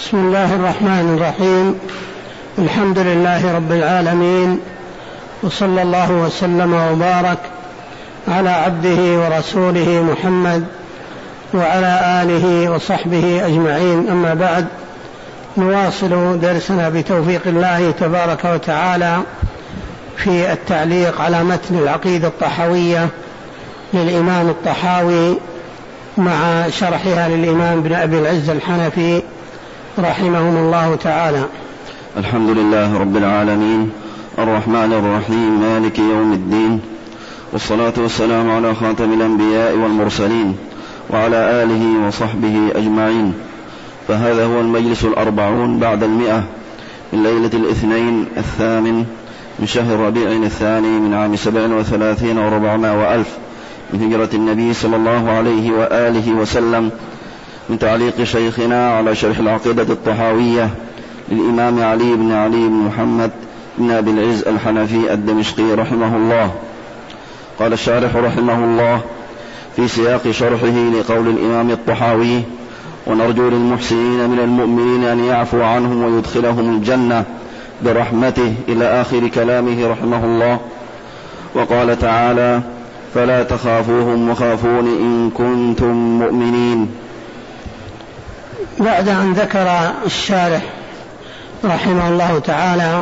بسم الله الرحمن الرحيم. الحمد لله رب العالمين، وصلى الله وسلم وبارك على عبده ورسوله محمد وعلى آله وصحبه أجمعين. أما بعد، نواصل درسنا بتوفيق الله تبارك وتعالى في التعليق على متن العقيدة الطحاوية للإمام الطحاوي مع شرحها للإمام ابن أبي العز الحنفي رحمهم الله تعالى. الحمد لله رب العالمين، الرحمن الرحيم، مالك يوم الدين، والصلاة والسلام على خاتم الأنبياء والمرسلين وعلى آله وصحبه أجمعين. فهذا هو المجلس 40 بعد 100 من ليلة الاثنين 8 من شهر ربيع الثاني من عام 37 و400 وألف من هجرة النبي صلى الله عليه وآله وسلم، من تعليق شيخنا على شرح العقيدة الطحاوية للإمام علي بن محمد بن أبي العز الحنفي الدمشقي رحمه الله. قال الشارح رحمه الله في سياق شرحه لقول الإمام الطحاوي: ونرجو للمحسنين من المؤمنين أن يعفو عنهم ويدخلهم الجنة برحمته، إلى آخر كلامه رحمه الله. وقال تعالى: فلا تخافوهم وخافون إن كنتم مؤمنين. بعد أن ذكر الشارح رحمه الله تعالى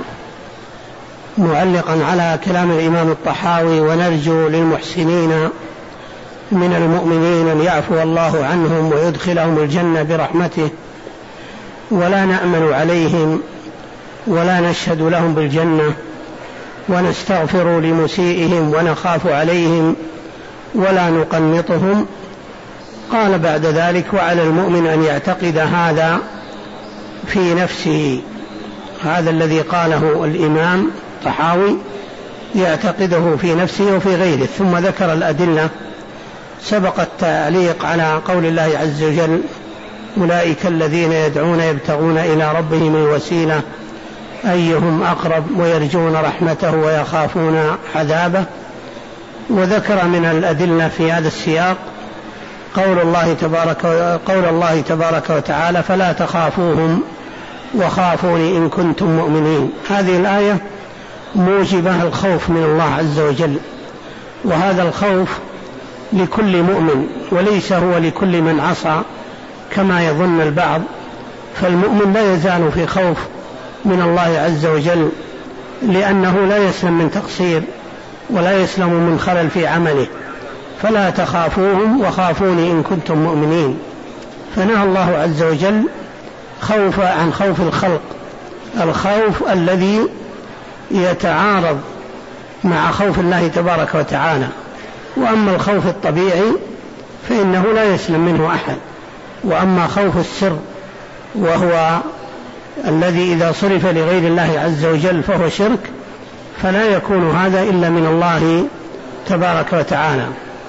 معلقا على كلام الإمام الطحاوي: ونرجو للمحسنين من المؤمنين أن يعفو الله عنهم ويدخلهم الجنة برحمته، ولا نأمن عليهم ولا نشهد لهم بالجنة، ونستغفر لمسيئهم ونخاف عليهم ولا نقنطهم. قال بعد ذلك: وعلى المؤمن أن يعتقد هذا في نفسه. هذا الذي قاله الإمام الطحاوي يعتقده في نفسه وفي غيره. ثم ذكر الأدلة. سبق التعليق على قول الله عز وجل: أولئك الذين يدعون يبتغون إلى ربهم الوسيلة أيهم أقرب ويرجون رحمته ويخافون عذابه. وذكر من الأدلة في هذا السياق قول الله تبارك وتعالى: فلا تخافوهم وخافوني إن كنتم مؤمنين. هذه الآية موجبة الخوف من الله عز وجل، وهذا الخوف لكل مؤمن وليس هو لكل من عصى كما يظن البعض. فالمؤمن لا يزال في خوف من الله عز وجل، لأنه لا يسلم من تقصير ولا يسلم من خلل في عمله. فلا تخافوهم وخافوني إن كنتم مؤمنين. فنهى الله عز وجل عن خوف الخلق، الخوف الذي يتعارض مع خوف الله تبارك وتعالى. وأما الخوف الطبيعي فإنه لا يسلم منه أحد. وأما خوف السر وهو الذي إذا صرف لغير الله عز وجل فهو شرك، فلا يكون هذا إلا من الله تبارك وتعالى.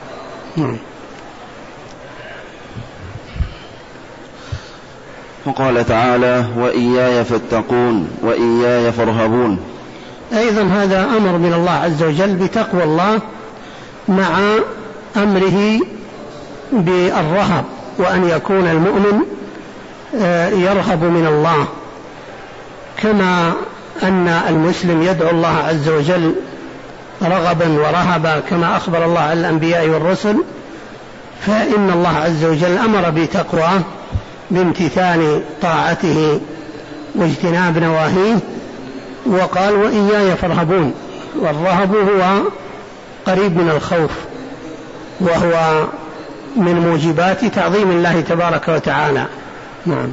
وقال تعالى: وإياي فاتقون وإياي فارهبون. أيضا هذا أمر من الله عز وجل بتقوى الله مع أمره بالرهب، وأن يكون المؤمن يرهب من الله، كما أن المسلم يدعو الله عز وجل رغبا ورهبا كما أخبر الله عن الأنبياء والرسل. فإن الله عز وجل أمر بتقواه بامتثال طاعته واجتناب نواهيه، وقال: وإياي فارهبون. والرهب هو قريب من الخوف، وهو من موجبات تعظيم الله تبارك وتعالى. نعم.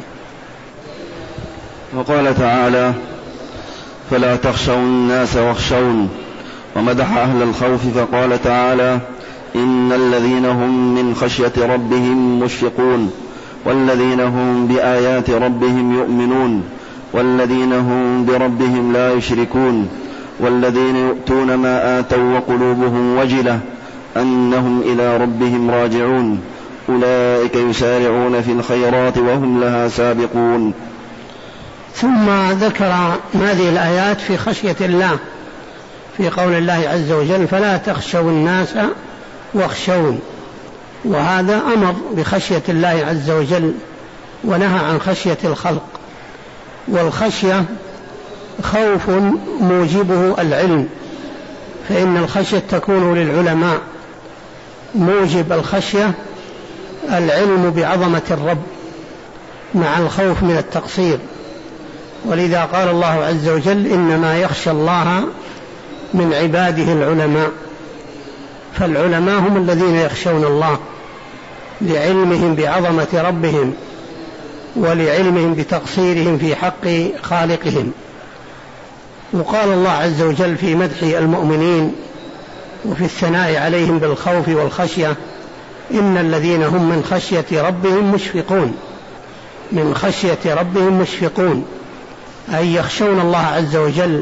وقال تعالى: فلا تخشوا الناس واخشون. ومدح أهل الخوف فقال تعالى: إن الذين هم من خشية ربهم مشفقون، والذين هم بآيات ربهم يؤمنون، والذين هم بربهم لا يشركون، والذين يؤتون ما آتوا وقلوبهم وجلة أنهم إلى ربهم راجعون، أولئك يسارعون في الخيرات وهم لها سابقون. ثم ذكر هذه الآيات في خشية الله، في قول الله عز وجل: فلا تخشوا الناس واخشون. وهذا أمر بخشية الله عز وجل، ونهى عن خشية الخلق. والخشية خوف موجبه العلم، فإن الخشية تكون للعلماء، موجب الخشية العلم بعظمة الرب مع الخوف من التقصير. ولذا قال الله عز وجل: إنما يخشى الله من عباده العلماء. فالعلماء هم الذين يخشون الله لعلمهم بعظمة ربهم ولعلمهم بتقصيرهم في حق خالقهم. وقال الله عز وجل في مدح المؤمنين وفي الثناء عليهم بالخوف والخشية: إن الذين هم من خشية ربهم مشفقون. من خشية ربهم مشفقون أي يخشون الله عز وجل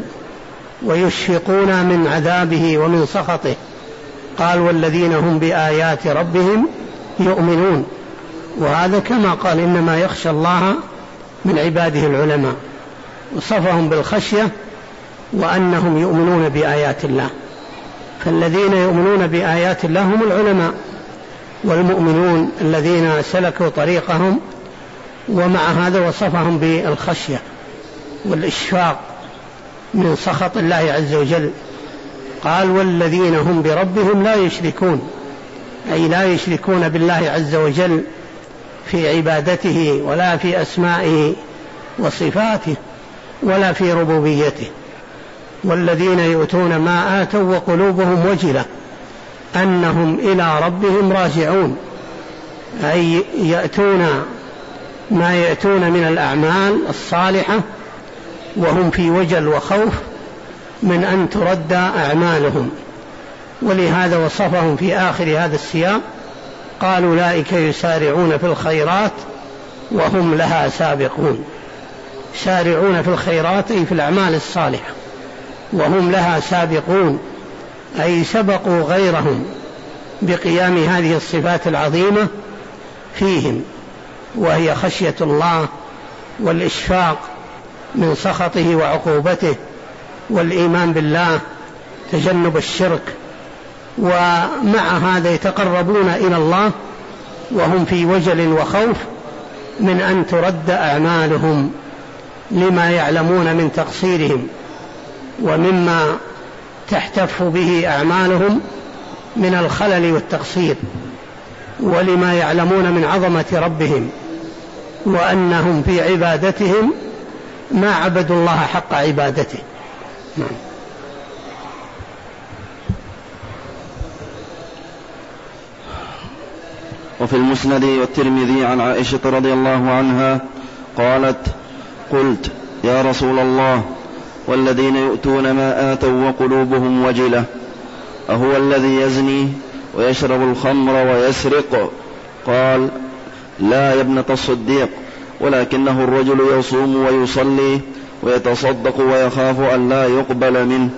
ويشفقون من عذابه ومن سخطه. قال: والذين هم بآيات ربهم يؤمنون. وهذا كما قال: إنما يخشى الله من عباده العلماء، وصفهم بالخشية وأنهم يؤمنون بآيات الله. فالذين يؤمنون بآيات الله هم العلماء والمؤمنون الذين سلكوا طريقهم، ومع هذا وصفهم بالخشية والإشفاق من سخط الله عز وجل. قال: والذين هم بربهم لا يشركون، أي لا يشركون بالله عز وجل في عبادته ولا في أسمائه وصفاته ولا في ربوبيته. والذين يؤتون ما آتوا وقلوبهم وجلة أنهم إلى ربهم راجعون، أي يأتون ما يأتون من الأعمال الصالحة وهم في وجل وخوف من أن ترد أعمالهم. ولهذا وصفهم في آخر هذا السياق: قال: أولئك يسارعون في الخيرات وهم لها سابقون. سارعون في الخيرات أي في الأعمال الصالحة، وهم لها سابقون أي سبقوا غيرهم بقيام هذه الصفات العظيمة فيهم، وهي خشية الله والإشفاق من سخطه وعقوبته والإيمان بالله، تجنب الشرك. ومع هذا يتقربون إلى الله وهم في وجل وخوف من أن ترد أعمالهم لما يعلمون من تقصيرهم ومما تحتف به أعمالهم من الخلل والتقصير، ولما يعلمون من عظمة ربهم وأنهم في عبادتهم ما عبدوا الله حق عبادته. وفي المسند والترمذي عن عائشة رضي الله عنها قالت: قلت: يا رسول الله، والذين يؤتون ما آتوا وقلوبهم وجلة، أهو الذي يزني ويشرب الخمر ويسرق؟ قال: لا يا ابنة الصديق، ولكنه الرجل يصوم ويصلي ويتصدق ويخاف أن لا يقبل منه.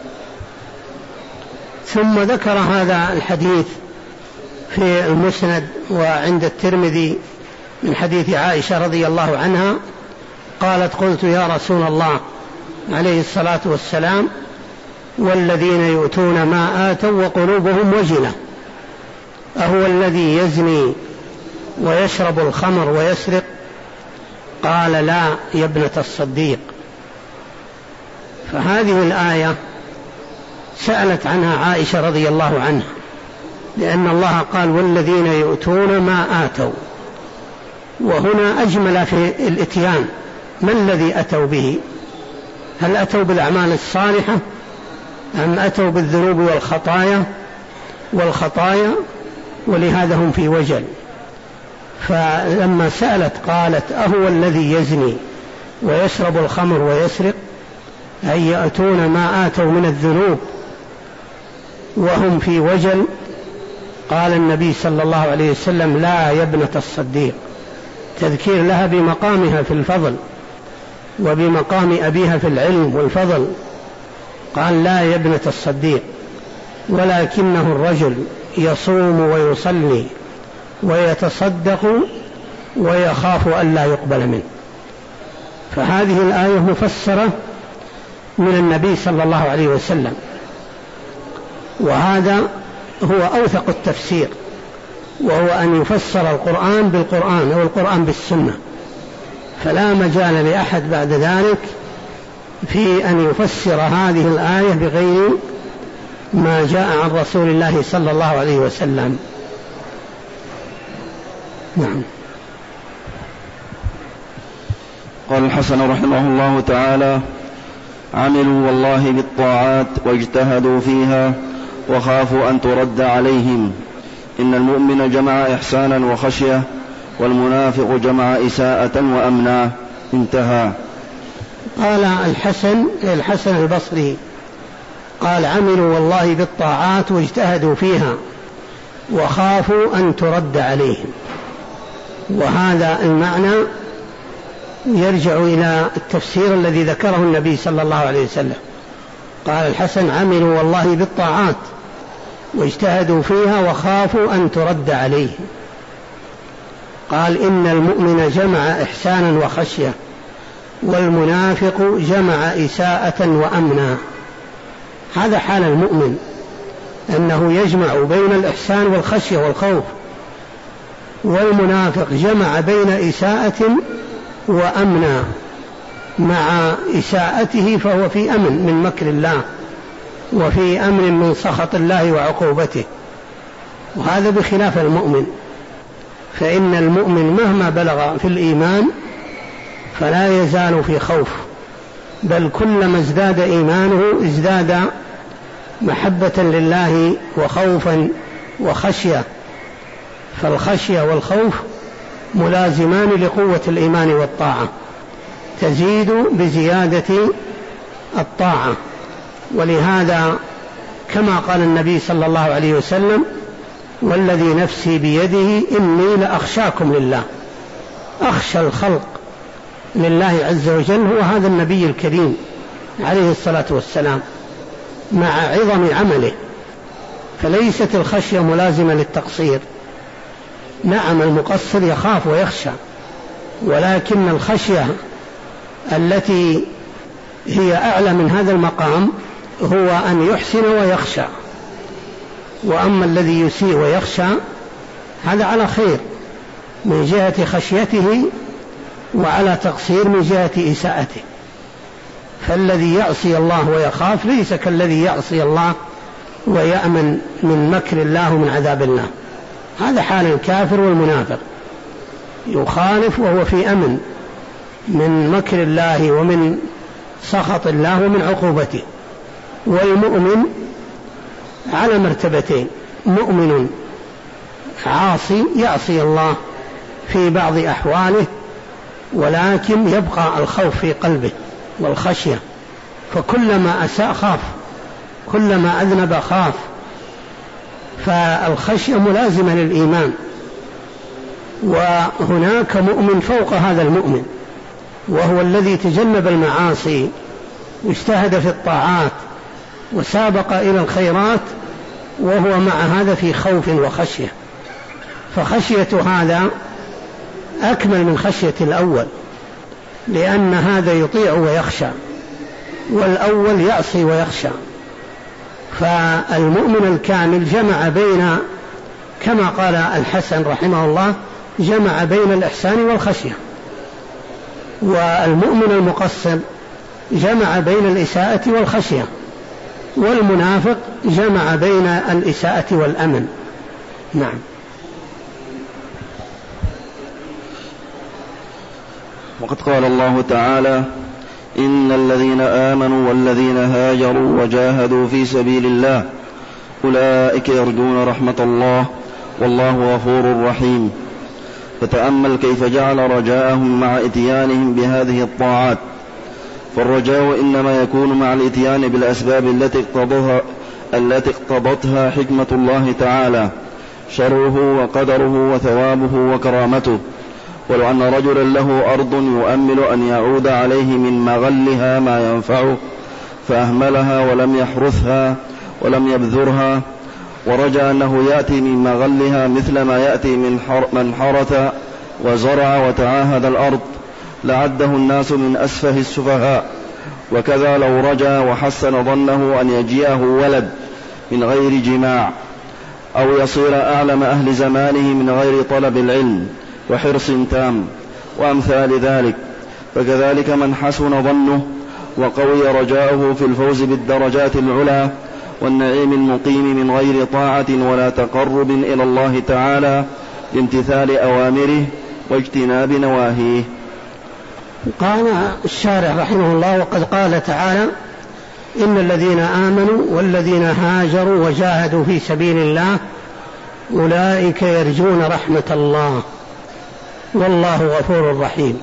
ثم ذكر هذا الحديث في المسند وعند الترمذي من حديث عائشة رضي الله عنها قالت: قلت يا رسول الله عليه الصلاة والسلام: والذين يؤتون ما آتوا وقلوبهم وجلة، أهو الذي يزني ويشرب الخمر ويسرق؟ قال: لا يا ابنة الصديق. فهذه الآية سألت عنها عائشة رضي الله عنها، لأن الله قال: والذين يؤتون ما آتوا، وهنا أجمل في الإتيان. ما الذي أتوا به؟ هل أتوا بالأعمال الصالحة أم أتوا بالذنوب والخطايا؟ ولهذا هم في وجل. فلما سألت قالت: أهو الذي يزني ويشرب الخمر ويسرق؟ أي يأتون ما آتوا من الذنوب وهم في وجل. قال النبي صلى الله عليه وسلم: لا يا ابنة الصديق، تذكير لها بمقامها في الفضل وبمقام أبيها في العلم والفضل. قال: لا يا ابنة الصديق، ولكنه الرجل يصوم ويصلي ويتصدق ويخاف أن لا يقبل منه. فهذه الآية مفسرة من النبي صلى الله عليه وسلم، وهذا هو أوثق التفسير، وهو أن يفسر القرآن بالقرآن أو القرآن بالسنة. فلا مجال لأحد بعد ذلك في أن يفسر هذه الآية بغير ما جاء عن رسول الله صلى الله عليه وسلم. نعم. قال الحسن رحمه الله تعالى: عملوا والله بالطاعات واجتهدوا فيها وخافوا أن ترد عليهم. إن المؤمن جمع إحسانا وخشية، والمنافق جمع إساءة وأمنا. انتهى. قال الحسن البصري قال: عملوا والله بالطاعات واجتهدوا فيها وخافوا أن ترد عليهم. وهذا المعنى يرجع إلى التفسير الذي ذكره النبي صلى الله عليه وسلم. قال الحسن: عملوا والله بالطاعات واجتهدوا فيها وخافوا أن ترد عليهم. قال: إن المؤمن جمع إحسانا وخشية، والمنافق جمع إساءة وأمنا. هذا حال المؤمن، أنه يجمع بين الإحسان والخشية والخوف، والمنافق جمع بين إساءة وأمنا. مع إساءته فهو في أمن من مكر الله، وفي أمن من سخط الله وعقوبته، وهذا بخلاف المؤمن. فإن المؤمن مهما بلغ في الإيمان فلا يزال في خوف، بل كلما ازداد إيمانه ازداد محبة لله وخوفا وخشية. فالخشية والخوف ملازمان لقوة الإيمان والطاعة، تزيد بزيادة الطاعة. ولهذا كما قال النبي صلى الله عليه وسلم: والذي نفسي بيده إني لأخشاكم لله. أخشى الخلق لله عز وجل هو هذا النبي الكريم عليه الصلاة والسلام، مع عظم عمله. فليست الخشية ملازمة للتقصير. نعم، المقصر يخاف ويخشى، ولكن الخشية التي هي أعلى من هذا المقام هو أن يحسن ويخشى. وأما الذي يسيء ويخشى هذا على خير من جهة خشيته، وعلى تقصير من جهة إساءته. فالذي يعصي الله ويخاف ليس كالذي يعصي الله ويأمن من مكر الله ومن عذاب الله. هذا حال الكافر والمنافق، يخالف وهو في أمن من مكر الله ومن سخط الله ومن عقوبته. والمؤمن على مرتبتين: مؤمن عاصي يعصي الله في بعض أحواله، ولكن يبقى الخوف في قلبه والخشية، فكلما أساء خاف، كلما أذنب خاف. فالخشية ملازمة للإيمان. وهناك مؤمن فوق هذا المؤمن، وهو الذي تجنب المعاصي واجتهد في الطاعات وسابق إلى الخيرات، وهو مع هذا في خوف وخشية. فخشية هذا أكمل من خشية الأول، لأن هذا يطيع ويخشى، والأول يعصي ويخشى. فالمؤمن الكامل جمع بين، كما قال الحسن رحمه الله، جمع بين الإحسان والخشية. والمؤمن المقصر جمع بين الإساءة والخشية، والمنافق جمع بين الإساءة والأمن. نعم. وقد قال الله تعالى: إن الذين آمنوا والذين هاجروا وجاهدوا في سبيل الله أولئك يرجون رحمة الله والله غفور رحيم. فتأمل كيف جعل رجاءهم مع إتيانهم بهذه الطاعات. فالرجاء إنما يكون مع الإتيان بالأسباب التي اقتضتها حكمة الله تعالى، شرعه وقدره وثوابه وكرامته. ولو أن رجلا له أرض يؤمل أن يعود عليه من مغلها ما ينفعه، فأهملها ولم يحرثها ولم يبذرها، ورجى أنه يأتي من مغلها مثل ما يأتي من حرث وزرع وتعاهد الأرض، لعده الناس من أسفه السفهاء. وكذا لو رجى وحسن ظنه أن يجيئه ولد من غير جماع، أو يصير أعلم أهل زمانه من غير طلب العلم وحرص تام، وأمثال ذلك، فكذلك من حسن ظنه وقوي رجاؤه في الفوز بالدرجات العلى والنعيم المقيم من غير طاعة ولا تقرب إلى الله تعالى بامتثال أوامره واجتناب نواهيه. قال الشارح رحمه الله: وقد قال تعالى: إن الذين آمنوا والذين هاجروا وجاهدوا في سبيل الله أولئك يرجون رحمة الله والله غفور رحيم.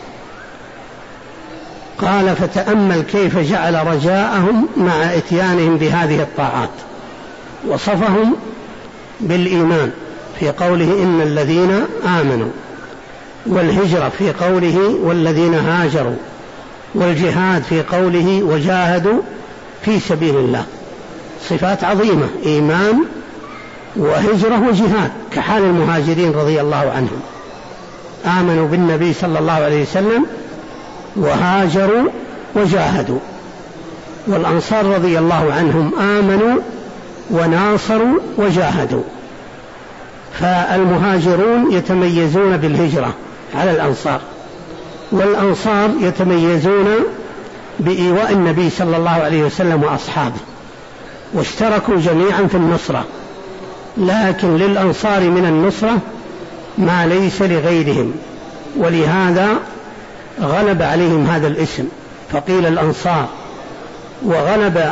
قال: فتأمل كيف جعل رجاءهم مع إتيانهم بهذه الطاعات، وصفهم بالإيمان في قوله إن الذين آمنوا، والهجرة في قوله والذين هاجروا، والجهاد في قوله وجاهدوا في سبيل الله. صفات عظيمة: إيمان وهجرة وجهاد، كحال المهاجرين رضي الله عنهم، آمنوا بالنبي صلى الله عليه وسلم وهاجروا وجاهدوا. والأنصار رضي الله عنهم آمنوا وناصروا وجاهدوا. فالمهاجرون يتميزون بالهجرة على الأنصار، والأنصار يتميزون بإيواء النبي صلى الله عليه وسلم وأصحابه، واشتركوا جميعا في النصرة، لكن للأنصار من النصرة ما ليس لغيرهم، ولهذا غلب عليهم هذا الاسم فقيل الأنصار، وغلب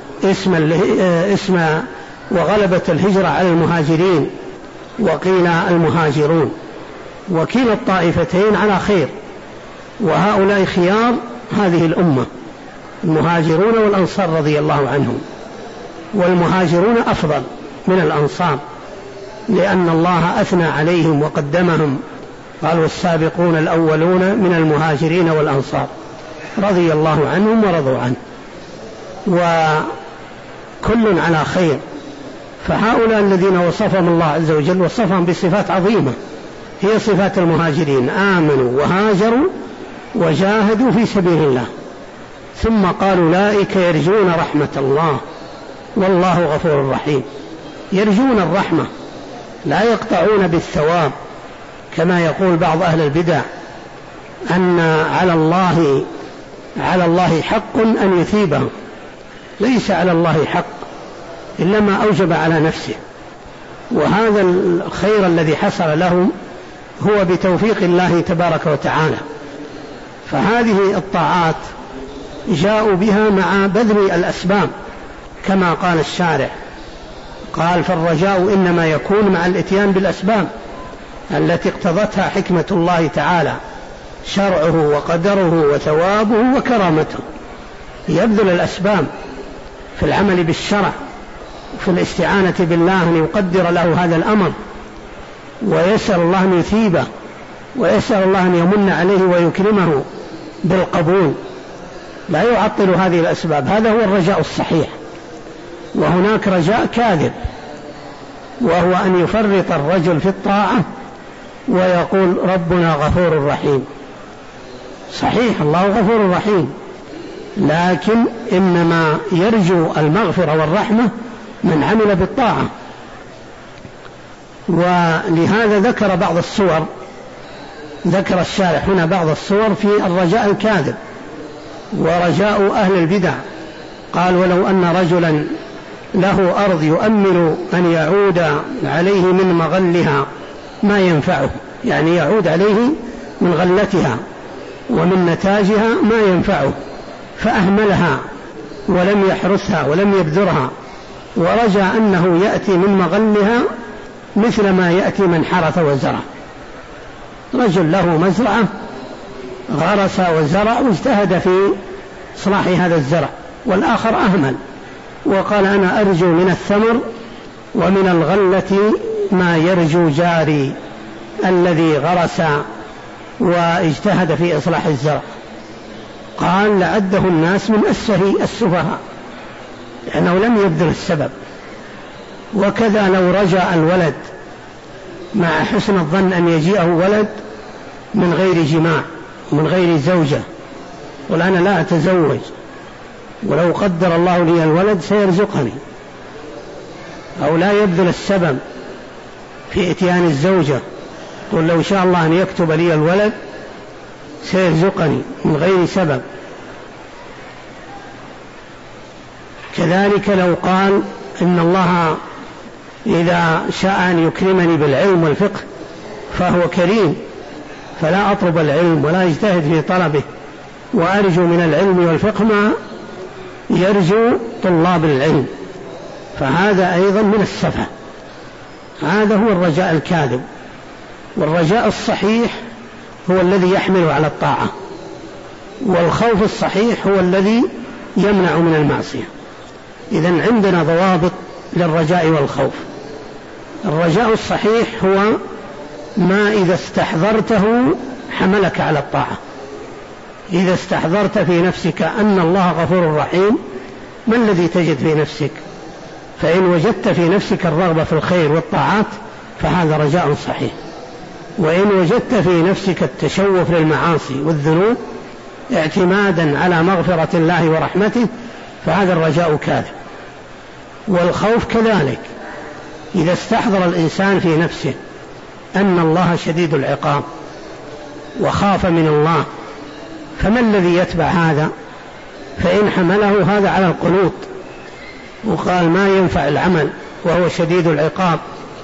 وغلبت الهجرة على المهاجرين وقيل المهاجرون، وكلا الطائفتين على خير، وهؤلاء خيار هذه الأمة، المهاجرون والأنصار رضي الله عنهم. والمهاجرون أفضل من الأنصار، لأن الله أثنى عليهم وقدمهم، قال: والسابقون الأولون من المهاجرين والأنصار رضي الله عنهم ورضوا عنه، وكل على خير. فهؤلاء الذين وصفهم الله عز وجل وصفهم بصفات عظيمة، هي صفات المهاجرين: آمنوا وهاجروا وجاهدوا في سبيل الله. ثم قال: أولئك يرجون رحمة الله والله غفور رحيم. يرجون الرحمة، لا يقطعون بالثواب كما يقول بعض أهل البدع أن على الله حق أن يثيبهم. ليس على الله حق إلا ما أوجب على نفسه، وهذا الخير الذي حصل لهم هو بتوفيق الله تبارك وتعالى. فهذه الطاعات جاءوا بها مع بذل الأسباب كما قال الشارح، قال: فالرجاء إنما يكون مع الإتيان بالأسباب التي اقتضتها حكمة الله تعالى، شرعه وقدره وثوابه وكرامته. يبذل الأسباب في العمل بالشرع، في الاستعانة بالله أن يقدر له هذا الأمر، ويسأل الله أن يثيبه، ويسأل الله أن يمن عليه ويكرمه بالقبول، لا يعطل هذه الأسباب. هذا هو الرجاء الصحيح. وهناك رجاء كاذب، وهو أن يفرط الرجل في الطاعة ويقول: ربنا غفور رحيم. صحيح الله غفور رحيم، لكن إنما يرجو المغفرة والرحمة من عمل بالطاعة. ولهذا ذكر بعض الصور، ذكر الشارح هنا بعض الصور في الرجاء الكاذب ورجاء أهل البدع. قال: ولو أن رجلا له أرض يؤمل أن يعود عليه من مغلها ما ينفعه، يعني يعود عليه من غلتها ومن نتاجها ما ينفعه، فأهملها ولم يحرسها ولم يبذرها، ورجى أنه يأتي من مغلها مثل ما يأتي من حرث وزرع. رجل له مزرعة، غرس وزرع واجتهد في إصلاح هذا الزرع، والآخر أهمل وقال: أنا أرجو من الثمر ومن الغلة ما يرجو جاري الذي غرس واجتهد في إصلاح الزرع. قال: لعده الناس من أسفه السفهاء، لأنه لم يبذل السبب. وكذا لو رجاء الولد مع حسن الظن أن يجيئه ولد من غير جماع ومن غير زوجة، قل: أنا لا أتزوج، ولو قدر الله لي الولد سيرزقني، أو لا يبذل السبب في إتيان الزوجة، قل: لو شاء الله أن يكتب لي الولد سيرزقني من غير سبب. كذلك لو قال إن الله إذا شاء أن يكرمني بالعلم والفقه فهو كريم، فلا أطلب العلم ولا أجتهد في طلبه، وأرجو من العلم والفقه ما يرجو طلاب العلم، فهذا أيضا من السفه. هذا هو الرجاء الكاذب. والرجاء الصحيح هو الذي يحمل على الطاعة، والخوف الصحيح هو الذي يمنع من المعصية. إذن عندنا ضوابط للرجاء والخوف. الرجاء الصحيح هو ما إذا استحضرته حملك على الطاعة. إذا استحضرت في نفسك أن الله غفور رحيم، ما الذي تجد في نفسك؟ فإن وجدت في نفسك الرغبة في الخير والطاعات فهذا رجاء صحيح. وإن وجدت في نفسك التشوف للمعاصي والذنوب اعتمادا على مغفرة الله ورحمته فهذا الرجاء كاذب. والخوف كذلك، إذا استحضر الإنسان في نفسه أن الله شديد العقاب وخاف من الله، فما الذي يتبع هذا؟ فإن حمله هذا على القنوط وقال ما ينفع العمل وهو شديد العقاب،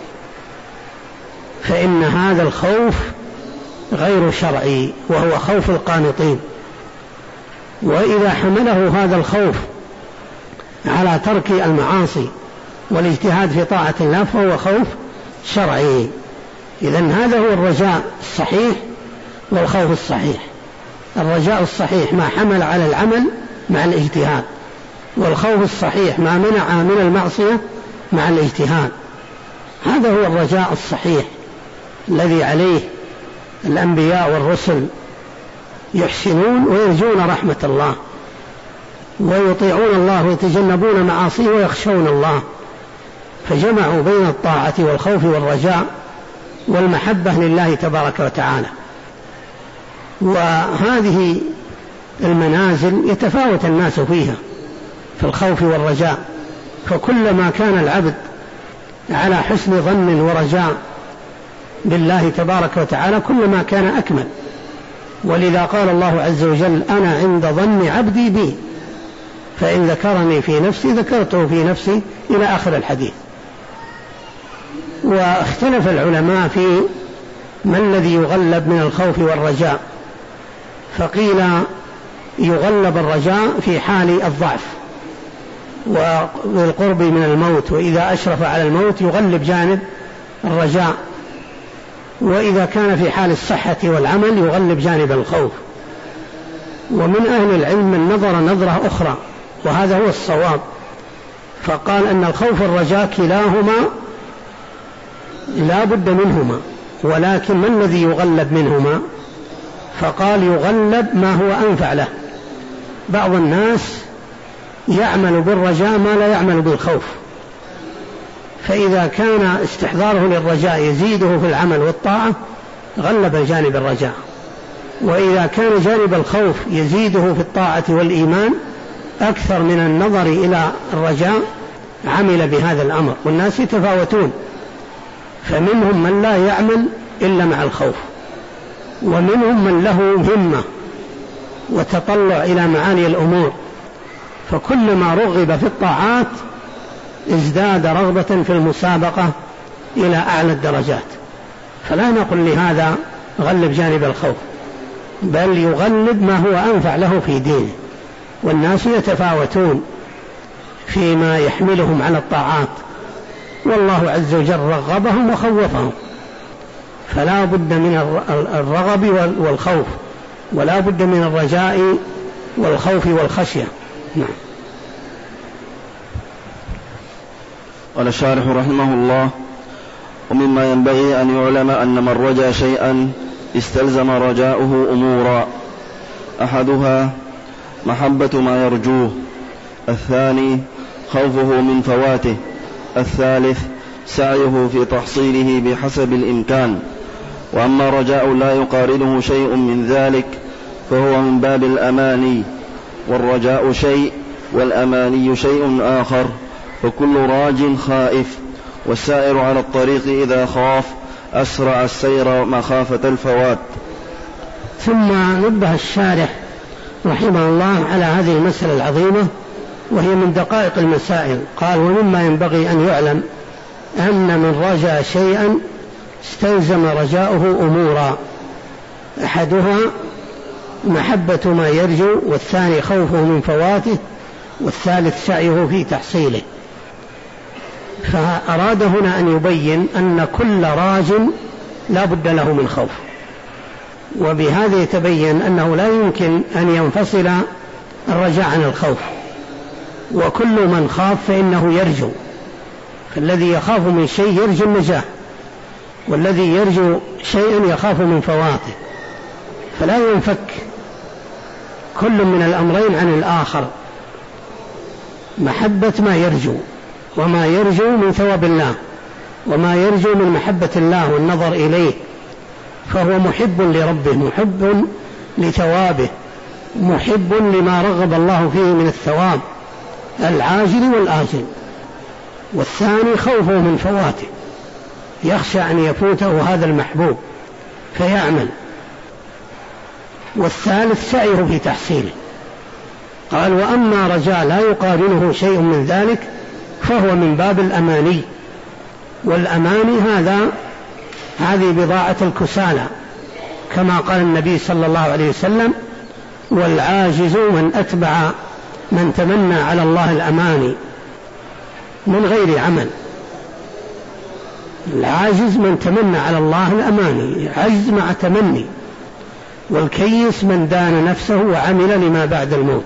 فإن هذا الخوف غير شرعي وهو خوف القانطين. وإذا حمله هذا الخوف على ترك المعاصي والاجتهاد في طاعة الله فهو خوف شرعي. إذن هذا هو الرجاء الصحيح والخوف الصحيح. الرجاء الصحيح ما حمل على العمل مع الاجتهاد، والخوف الصحيح ما منع من المعصية مع الاجتهاد. هذا هو الرجاء الصحيح الذي عليه الأنبياء والرسل يحسنون ويرجون رحمة الله ويطيعون الله ويتجنبون معاصيه ويخشون الله، فجمعوا بين الطاعة والخوف والرجاء والمحبة لله تبارك وتعالى. وهذه المنازل يتفاوت الناس فيها في الخوف والرجاء، فكلما كان العبد على حسن ظن ورجاء بالله تبارك وتعالى كلما كان أكمل. ولذا قال الله عز وجل أنا عند ظن عبدي بي فإن ذكرني في نفسي ذكرته في نفسي إلى آخر الحديث. واختلف العلماء في ما الذي يغلب من الخوف والرجاء، فقيل يغلب الرجاء في حال الضعف والقرب من الموت، وإذا أشرف على الموت يغلب جانب الرجاء، وإذا كان في حال الصحة والعمل يغلب جانب الخوف. ومن أهل العلم من نظر نظرة أخرى وهذا هو الصواب، فقال أن الخوف والرجاء كلاهما لا بد منهما، ولكن ما الذي يغلب منهما؟ فقال يغلب ما هو أنفع له. بعض الناس يعمل بالرجاء ما لا يعمل بالخوف، فإذا كان استحضاره للرجاء يزيده في العمل والطاعة غلب جانب الرجاء، وإذا كان جانب الخوف يزيده في الطاعة والإيمان أكثر من النظر إلى الرجاء عمل بهذا الأمر. والناس يتفاوتون، فمنهم من لا يعمل إلا مع الخوف، ومنهم من له همة وتطلع إلى معاني الأمور، فكلما رغب في الطاعات ازداد رغبة في المسابقة إلى أعلى الدرجات. فلا نقل لهذا غلب جانب الخوف، بل يغلب ما هو أنفع له في دينه. والناس يتفاوتون فيما يحملهم على الطاعات، والله عز وجل رغبهم وخوفهم، فلا بد من الرغب والخوف، ولا بد من الرجاء والخوف والخشية. نعم. قال الشارح رحمه الله: ومما ينبغي أن يعلم أن من رجا شيئا استلزم رجاؤه أمورا: أحدها محبة ما يرجوه، الثاني خوفه من فواته، الثالث سعيه في تحصيله بحسب الإمكان. وأما رجاء لا يقارنه شيء من ذلك فهو من باب الأماني، والرجاء شيء والأماني شيء آخر، فكل راج خائف، والسائر على الطريق إذا خاف أسرع السير مخافة الفوات. ثم نبه الشارح رحمه الله على هذه المسألة العظيمة، وهي من دقائق المسائل. قال: ومما ينبغي أن يعلم أن من رجا شيئا استلزم رجاؤه أمورا، أحدها محبة ما يرجو، والثاني خوفه من فواته، والثالث سعيه في تحصيله. فأراد هنا أن يبين أن كل راج لا بد له من خوف، وبهذا يتبين أنه لا يمكن أن ينفصل الرجاء عن الخوف، وكل من خاف فإنه يرجو، فالذي يخاف من شيء يرجو النجاة، والذي يرجو شيئا يخاف من فواته، فلا ينفك كل من الأمرين عن الآخر. محبة ما يرجو، وما يرجو من ثواب الله، وما يرجو من محبة الله والنظر إليه، فهو محب لربه، محب لثوابه، محب لما رغب الله فيه من الثواب العاجل والآجل. والثاني خوفه من فواته، يخشى أن يفوته هذا المحبوب فيعمل. والثالث سعيه في تحصيله. قال: وأما رجاء لا يقارنه شيء من ذلك فهو من باب الأماني، والأماني هذه بضاعة الكسالى، كما قال النبي صلى الله عليه وسلم: والعاجز من تمنى على الله الأماني من غير عمل. العاجز من تمنى على الله الأماني، عجز مع تمني. والكيس من دان نفسه وعمل لما بعد الموت.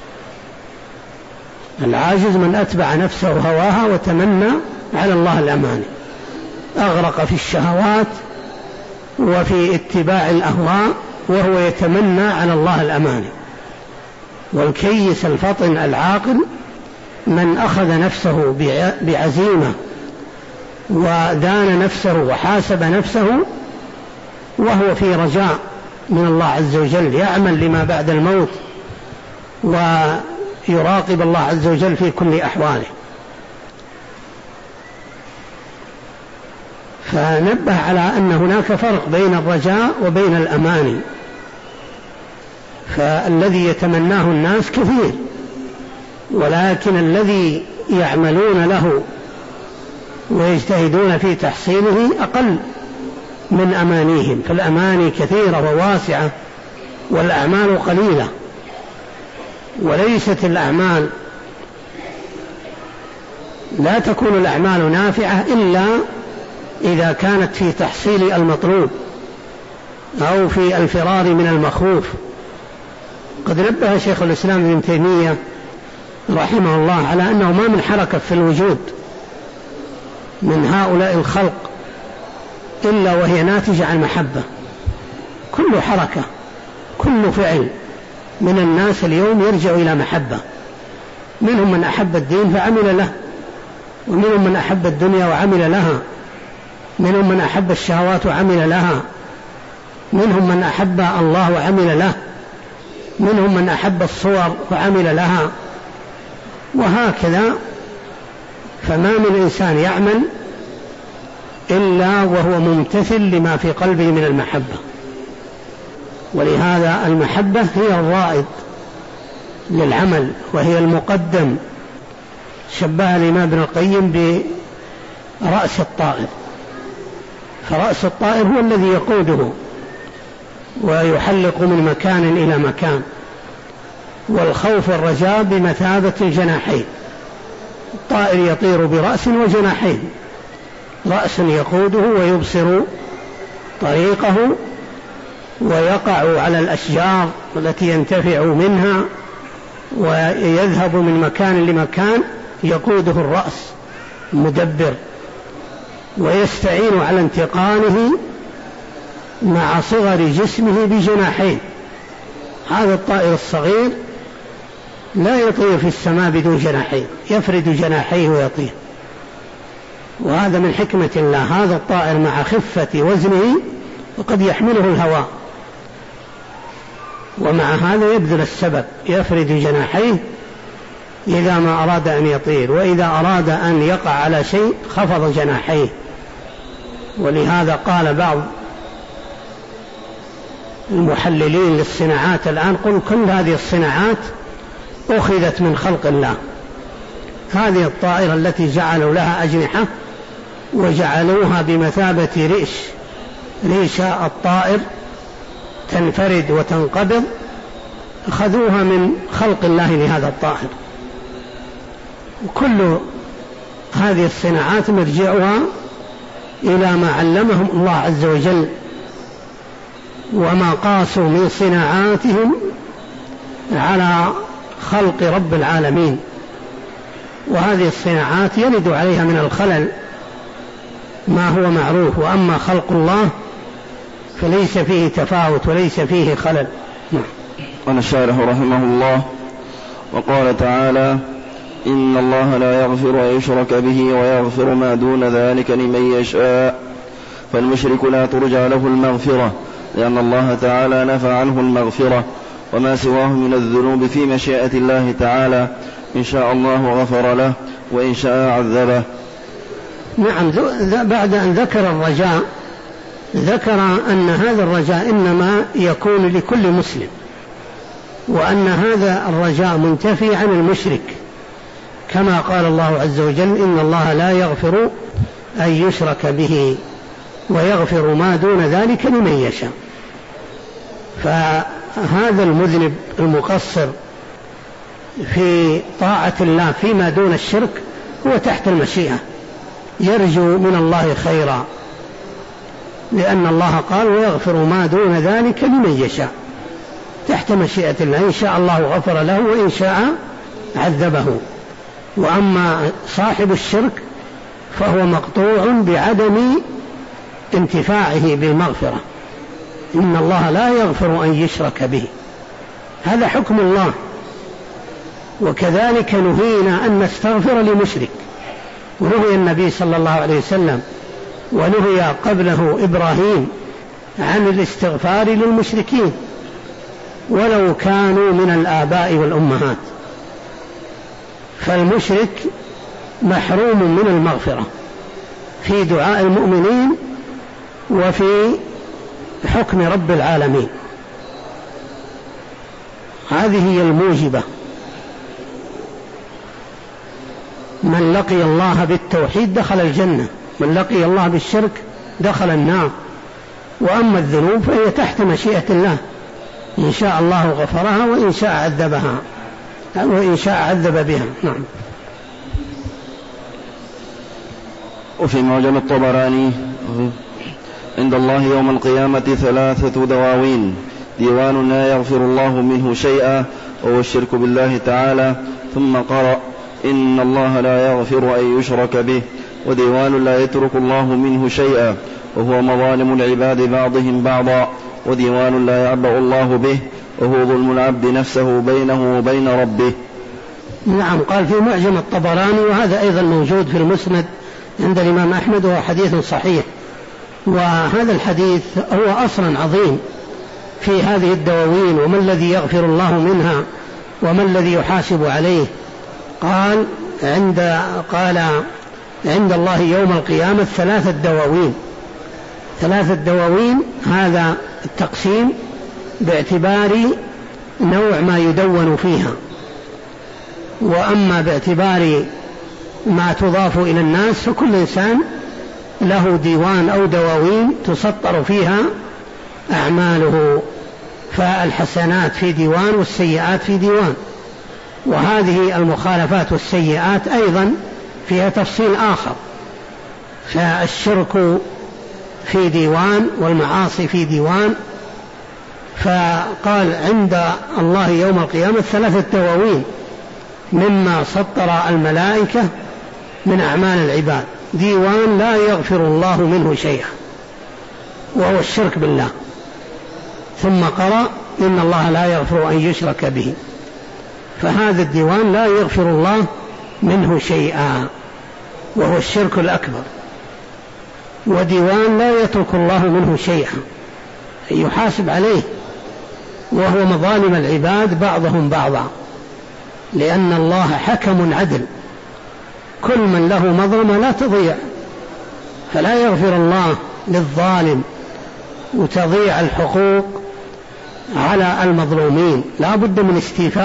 العاجز من أتبع نفسه هواها وتمنى على الله الأماني، أغرق في الشهوات وفي اتباع الأهواء وهو يتمنى على الله الأماني. والكيس الفطن العاقل من أخذ نفسه بعزيمة ودان نفسه وحاسب نفسه وهو في رجاء من الله عز وجل، يعمل لما بعد الموت ويراقب الله عز وجل في كل أحواله. فنبه على أن هناك فرق بين الرجاء وبين الأماني. فالذي يتمناه الناس كثير، ولكن الذي يعملون له ويجتهدون في تحصيله أقل من أمانيهم. فالأماني كثيرة وواسعة والأعمال قليلة، وليست الأعمال، لا تكون الأعمال نافعة إلا إذا كانت في تحصيل المطلوب أو في الفرار من المخوف. قد نبه شيخ الإسلام ابن تيمية رحمه الله على أنه ما من حركة في الوجود من هؤلاء الخلق إلا وهي ناتجة عن محبة. كل حركة، كل فعل من الناس اليوم يرجع إلى محبة. منهم من أحب الدين فعمل له، ومنهم من أحب الدنيا وعمل لها، منهم من أحب الشهوات وعمل لها، منهم من أحب الله وعمل له، منهم من أحب الصور وعمل لها، وهكذا. فما من إنسان يعمل إلا وهو ممتثل لما في قلبه من المحبة. ولهذا المحبة هي الرائد للعمل وهي المقدم. شبه الإمام ابن القيم برأس الطائر، فرأس الطائر هو الذي يقوده ويحلق من مكان إلى مكان. والخوف الرجاء بمثابة الجناحين، الطائر يطير برأس وجناحين، رأس يقوده ويبصر طريقه ويقع على الأشجار التي ينتفع منها ويذهب من مكان لمكان، يقوده الرأس المدبر، ويستعين على انتقاله مع صغر جسمه بجناحين. هذا الطائر الصغير لا يطير في السماء بدون جناحين، يفرد جناحيه ويطير. وهذا من حكمة الله. هذا الطائر مع خفة وزنه وقد يحمله الهواء، ومع هذا يبذل السبب، يفرد جناحيه إذا ما أراد أن يطير، وإذا أراد أن يقع على شيء خفض جناحيه. ولهذا قال بعض المحللين للصناعات الآن قل كل هذه الصناعات أخذت من خلق الله. هذه الطائرة التي جعلوا لها أجنحة وجعلوها بمثابة ريشة الطائر تنفرد وتنقبض، أخذوها من خلق الله لهذا الطائر. وكل هذه الصناعات مرجعها إلى ما علمهم الله عز وجل وما قاسوا من صناعاتهم على خلق رب العالمين. وهذه الصناعات يرد عليها من الخلل ما هو معروف، وأما خلق الله فليس فيه تفاوت وليس فيه خلل. قال الشارح رحمه الله: وقال تعالى: إن الله لا يغفر أن يشرك به ويغفر ما دون ذلك لمن يشاء. فالمشرك لا ترجى له المغفرة، لأن الله تعالى نفى عنه المغفرة، وما سواه من الذنوب في مشيئة الله تعالى، إن شاء الله غفر له وإن شاء عذبه. نعم. بعد أن ذكر الرجاء ذكر أن هذا الرجاء إنما يكون لكل مسلم، وأن هذا الرجاء منتفي عن المشرك، كما قال الله عز وجل: إن الله لا يغفر أن يشرك به ويغفر ما دون ذلك لمن يشاء. فهذا المذنب المقصر في طاعة الله فيما دون الشرك هو تحت المشيئة، يرجو من الله خيرا، لأن الله قال: ويغفر ما دون ذلك لمن يشاء، تحت مشيئة الله، إن شاء الله غفر له وإن شاء عذبه. وأما صاحب الشرك فهو مقطوع بعدم انتفاعه بالمغفرة. إن الله لا يغفر أن يشرك به، هذا حكم الله. وكذلك نهينا أن نستغفر لمشرك، ونهي النبي صلى الله عليه وسلم ونهي قبله إبراهيم عن الاستغفار للمشركين ولو كانوا من الآباء والأمهات. فالمشرك محروم من المغفرة في دعاء المؤمنين وفي حكم رب العالمين. هذه هي الموجبة. من لقي الله بالتوحيد دخل الجنة، من لقي الله بالشرك دخل النار. وأما الذنوب فهي تحت مشيئة الله، إن شاء الله غفرها وإن شاء عذبها وإن شاء عذب بها. نعم. وفي معجم الطبراني: عند الله يوم القيامة 3 دواوين: ديوان لا يغفر الله منه شيئا وهو الشرك بالله تعالى، ثم قرأ: إن الله لا يغفر أن يشرك به، وديوان لا يترك الله منه شيئا وهو مظالم العباد بعضهم بعضا، وديوان لا يعبأ الله به وهو ظلم العبد نفسه بينه وبين ربه. نعم. قال في معجم الطبراني، وهذا أيضا موجود في المسند عند الإمام أحمد، وهو حديث صحيح. وهذا الحديث هو أصلا عظيم في هذه الدواوين، وما الذي يغفر الله منها وما الذي يحاسب عليه. قال عند الله يوم القيامة 3 دواوين. 3 دواوين هذا التقسيم باعتبار نوع ما يدون فيها، وأما باعتبار ما تضاف إلى الناس فكل إنسان له ديوان أو دواوين تسطر فيها أعماله، فالحسنات في ديوان والسيئات في ديوان. وهذه المخالفات والسيئات أيضا فيها تفصيل آخر، فالشرك في ديوان والمعاصي في ديوان. فقال عند الله يوم القيامة 3 دواوين مما سطر الملائكة من أعمال العباد: ديوان لا يغفر الله منه شيئا وهو الشرك بالله، ثم قرأ: إن الله لا يغفر أن يشرك به. فهذا الديوان لا يغفر الله منه شيئا وهو الشرك الأكبر. وديوان لا يترك الله منه شيئا يحاسب عليه، وهو مظالم العباد بعضهم بعضا، لأن الله حكم عدل، كل من له مظلمة لا تضيع، فلا يغفر الله للظالم وتضيع الحقوق على المظلومين، لا بد من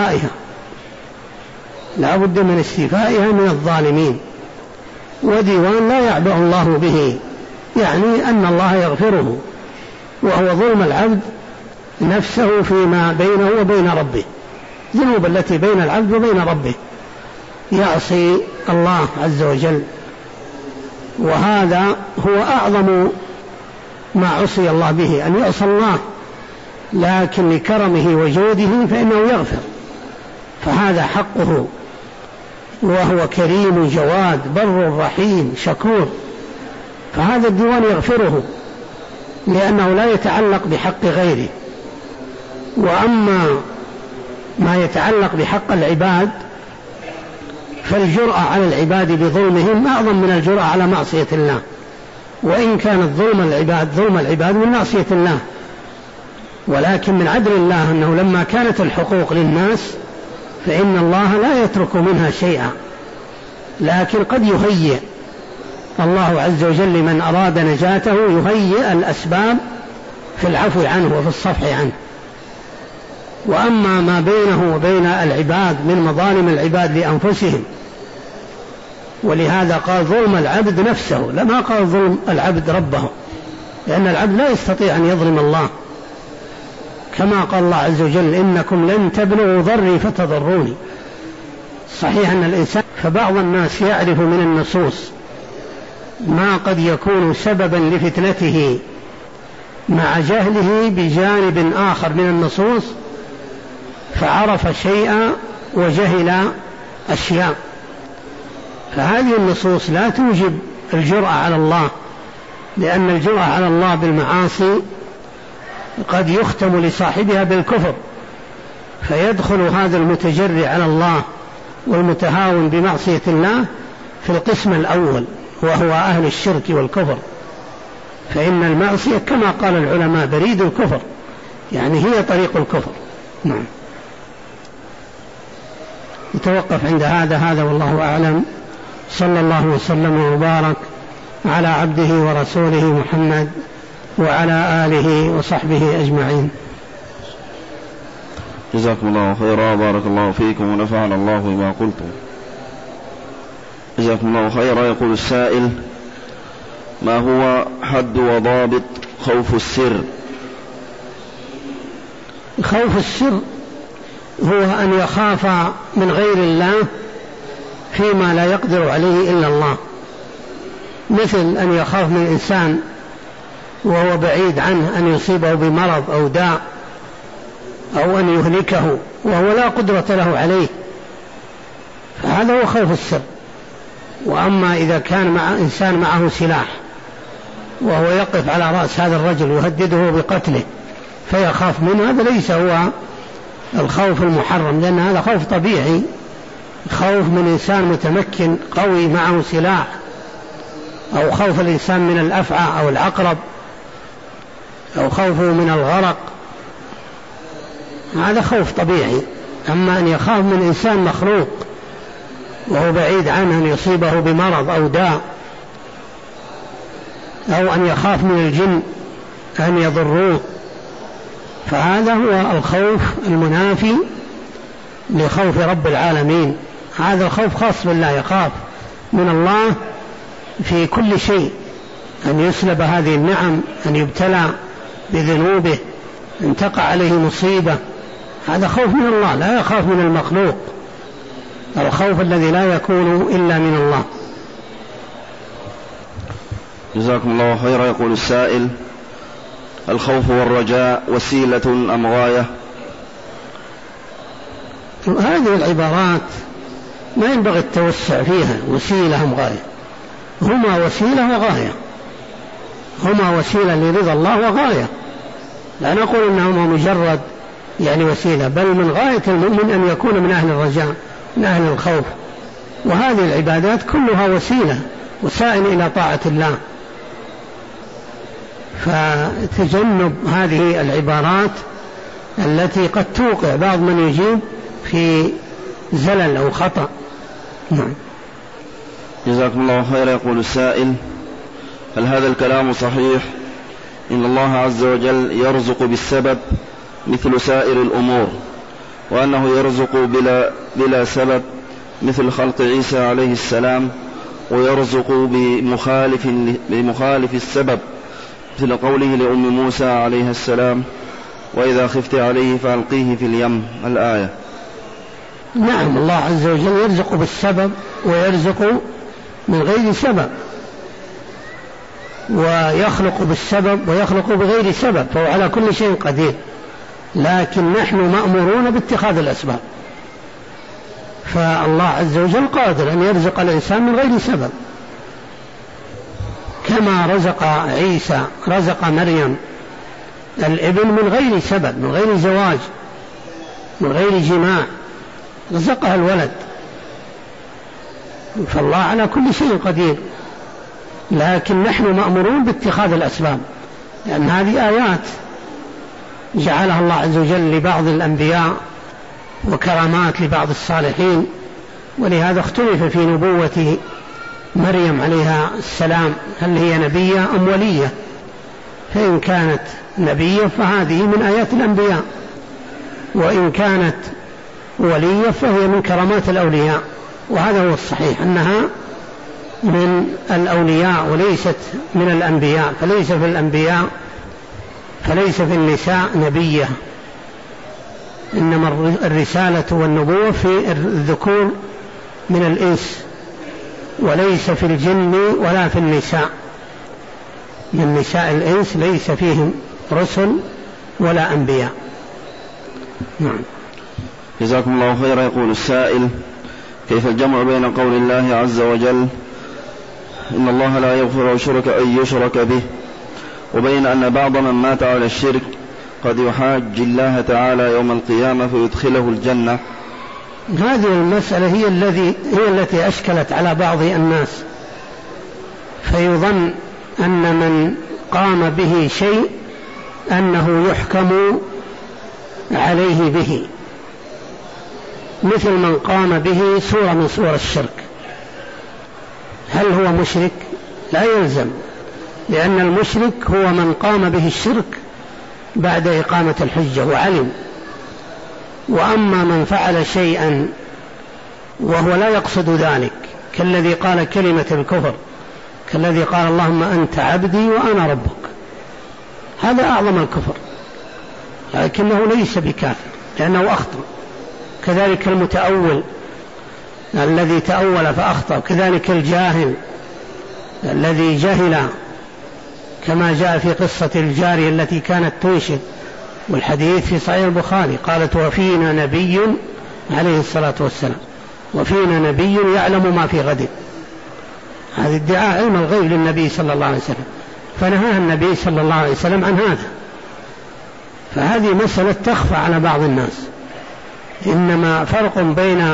استيفائها من الظالمين. وديوان لا يعبأ الله به، يعني أن الله يغفره، وهو ظلم العبد نفسه فيما بينه وبين ربه، ذنوب التي بين العبد وبين ربه، يعصي الله عز وجل، وهذا هو أعظم ما عصي الله به، أن يعصى الله، لكن لكرمه وجوده فإنه يغفر، فهذا حقه، وهو كريم جواد بر رحيم شكور، فهذا الديوان يغفره لأنه لا يتعلق بحق غيره. وأما ما يتعلق بحق العباد فالجرأة على العباد بظلمهم أعظم من الجرأة على معصية الله، وإن كان ظلم العباد من معصية الله، ولكن من عدل الله أنه لما كانت الحقوق للناس فإن الله لا يترك منها شيئا، لكن قد يهيئ الله عز وجل من أراد نجاته، يهيئ الأسباب في العفو عنه وفي الصفح عنه. وأما ما بينه وبين العباد من مظالم العباد لأنفسهم، ولهذا قال ظلم العبد نفسه، لما قال ظلم العبد ربه، لأن العبد لا يستطيع أن يظلم الله، كما قال الله عز وجل إنكم لن تبلغوا ضري فتضروني. صحيح أن الإنسان، فبعض الناس يعرف من النصوص ما قد يكون سببا لفتنته مع جهله بجانب آخر من النصوص، فعرف شيئا وجهل أشياء، فهذه النصوص لا توجب الجرأة على الله، لأن الجرأة على الله بالمعاصي قد يختم لصاحبها بالكفر، فيدخل هذا المتجرئ على الله والمتهاون بمعصية الله في القسم الأول، وهو أهل الشرك والكفر، فإن المعصية كما قال العلماء بريد الكفر، يعني هي طريق الكفر. نعم. نتوقف عند هذا والله أعلم. صلى الله وسلم وبارك على عبده ورسوله محمد وعلى آله وصحبه أجمعين. جزاكم الله خيرا، بارك الله فيكم ونفعنا الله بما قلتم. جزاكم الله خيرا. يقول السائل: ما هو حد وضابط خوف السر؟ خوف السر هو أن يخاف من غير الله فيما لا يقدر عليه إلا الله، مثل أن يخاف من إنسان وهو بعيد عنه أن يصيبه بمرض أو داء أو أن يهلكه وهو لا قدرة له عليه، فهذا هو خوف السر. وأما إذا كان مع إنسان معه سلاح وهو يقف على رأس هذا الرجل يهدده بقتله فيخاف منه، هذا ليس هو الخوف المحرم، لأن هذا خوف طبيعي، خوف من إنسان متمكن قوي معه سلاح، أو خوف الإنسان من الأفعى أو العقرب، أو خوفه من الغرق، هذا خوف طبيعي. أما أن يخاف من إنسان مخلوق وهو بعيد عنه أن يصيبه بمرض أو داء، أو أن يخاف من الجن أن يضروه، فهذا هو الخوف المنافي لخوف رب العالمين. هذا الخوف خاص بالله، يخاف من الله في كل شيء، أن يسلب هذه النعم، أن يبتلى بذنوبه، أن تقع عليه مصيبة، هذا خوف من الله، لا يخاف من المخلوق، الخوف الذي لا يكون إلا من الله. جزاكم الله خيرا. يقول السائل: الخوف والرجاء وسيلة أم غاية؟ هذه العبارات ما ينبغي التوسع فيها، وسيلة أم غاية، هما وسيلة وغاية، هما وسيلة لرضا الله وغاية، لا نقول إنهما مجرد يعني وسيلة، بل من غاية المؤمن أن يكون من أهل الرجاء من أهل الخوف، وهذه العبادات كلها وسيلة وسائل إلى طاعة الله. فتجنب هذه العبارات التي قد توقع بعض من يجيب في زلل أو خطأ. نعم. جزاكم الله خيرا. يقول السائل: هل هذا الكلام صحيح إن الله عز وجل يرزق بالسبب مثل سائر الأمور، وأنه يرزق بلا سبب مثل خلق عيسى عليه السلام، ويرزق بمخالف السبب مثل قوله لأم موسى عليه السلام: وإذا خفت عليه فألقيه في اليم، الآية. نعم، الله عز وجل يرزق بالسبب ويرزق من غير سبب، ويخلق بالسبب ويخلق بغير سبب، فهو على كل شيء قدير، لكن نحن مأمورون باتخاذ الأسباب. فالله عز وجل قادر أن يرزق الإنسان من غير سبب، كما رزق عيسى، رزق مريم الابن من غير سبب، من غير زواج، من غير جماع، رزقها الولد. فالله على كل شيء قدير، لكن نحن مأمورون باتخاذ الأسباب، لأن هذه آيات جعلها الله عز وجل لبعض الأنبياء وكرامات لبعض الصالحين، ولهذا اختلف في نبوة مريم عليها السلام، هل هي نبية أم ولية؟ فإن كانت نبية فهذه من آيات الأنبياء، وإن كانت ولية فهي من كرامات الأولياء، وهذا هو الصحيح، أنها من الأولياء وليست من الأنبياء، فليس في النساء نبية، إنما الرسالة والنبوة في الذكور من الإنس، وليس في الجن ولا في النساء، من نساء الإنس ليس فيهم رسل ولا أنبياء. نعم. جزاكم الله خيرا. يقول السائل: كيف الجمع بين قول الله عز وجل إن الله لا يغفر أن يشرك به، وبين أن بعض من مات على الشرك قد يحاج الله تعالى يوم القيامة فيدخله الجنة؟ هذه المسألة هي التي أشكلت على بعض الناس، فيظن أن من قام به شيء أنه يحكم عليه به، مثل من قام به صورة من صور الشرك. هل هو مشرك؟ لا يلزم، لأن المشرك هو من قام به الشرك بعد إقامة الحجة وعلم. وأما من فعل شيئا وهو لا يقصد ذلك، كالذي قال كلمة الكفر، كالذي قال اللهم أنت عبدي وأنا ربك، هذا أعظم الكفر، لكنه ليس بكافر لأنه أخطأ. كذلك المتأول الذي تأول فأخطأ، كذلك الجاهل الذي جهل، كما جاء في قصة الجارية التي كانت تنشد، والحديث في صحيح البخاري، قالت وفينا نبي عليه الصلاة والسلام، وفينا نبي يعلم ما في غد. هذا ادعاء علم الغيب للنبي صلى الله عليه وسلم، فنهاها النبي صلى الله عليه وسلم عن هذا. فهذه مسألة تخفى على بعض الناس، إنما فرق بين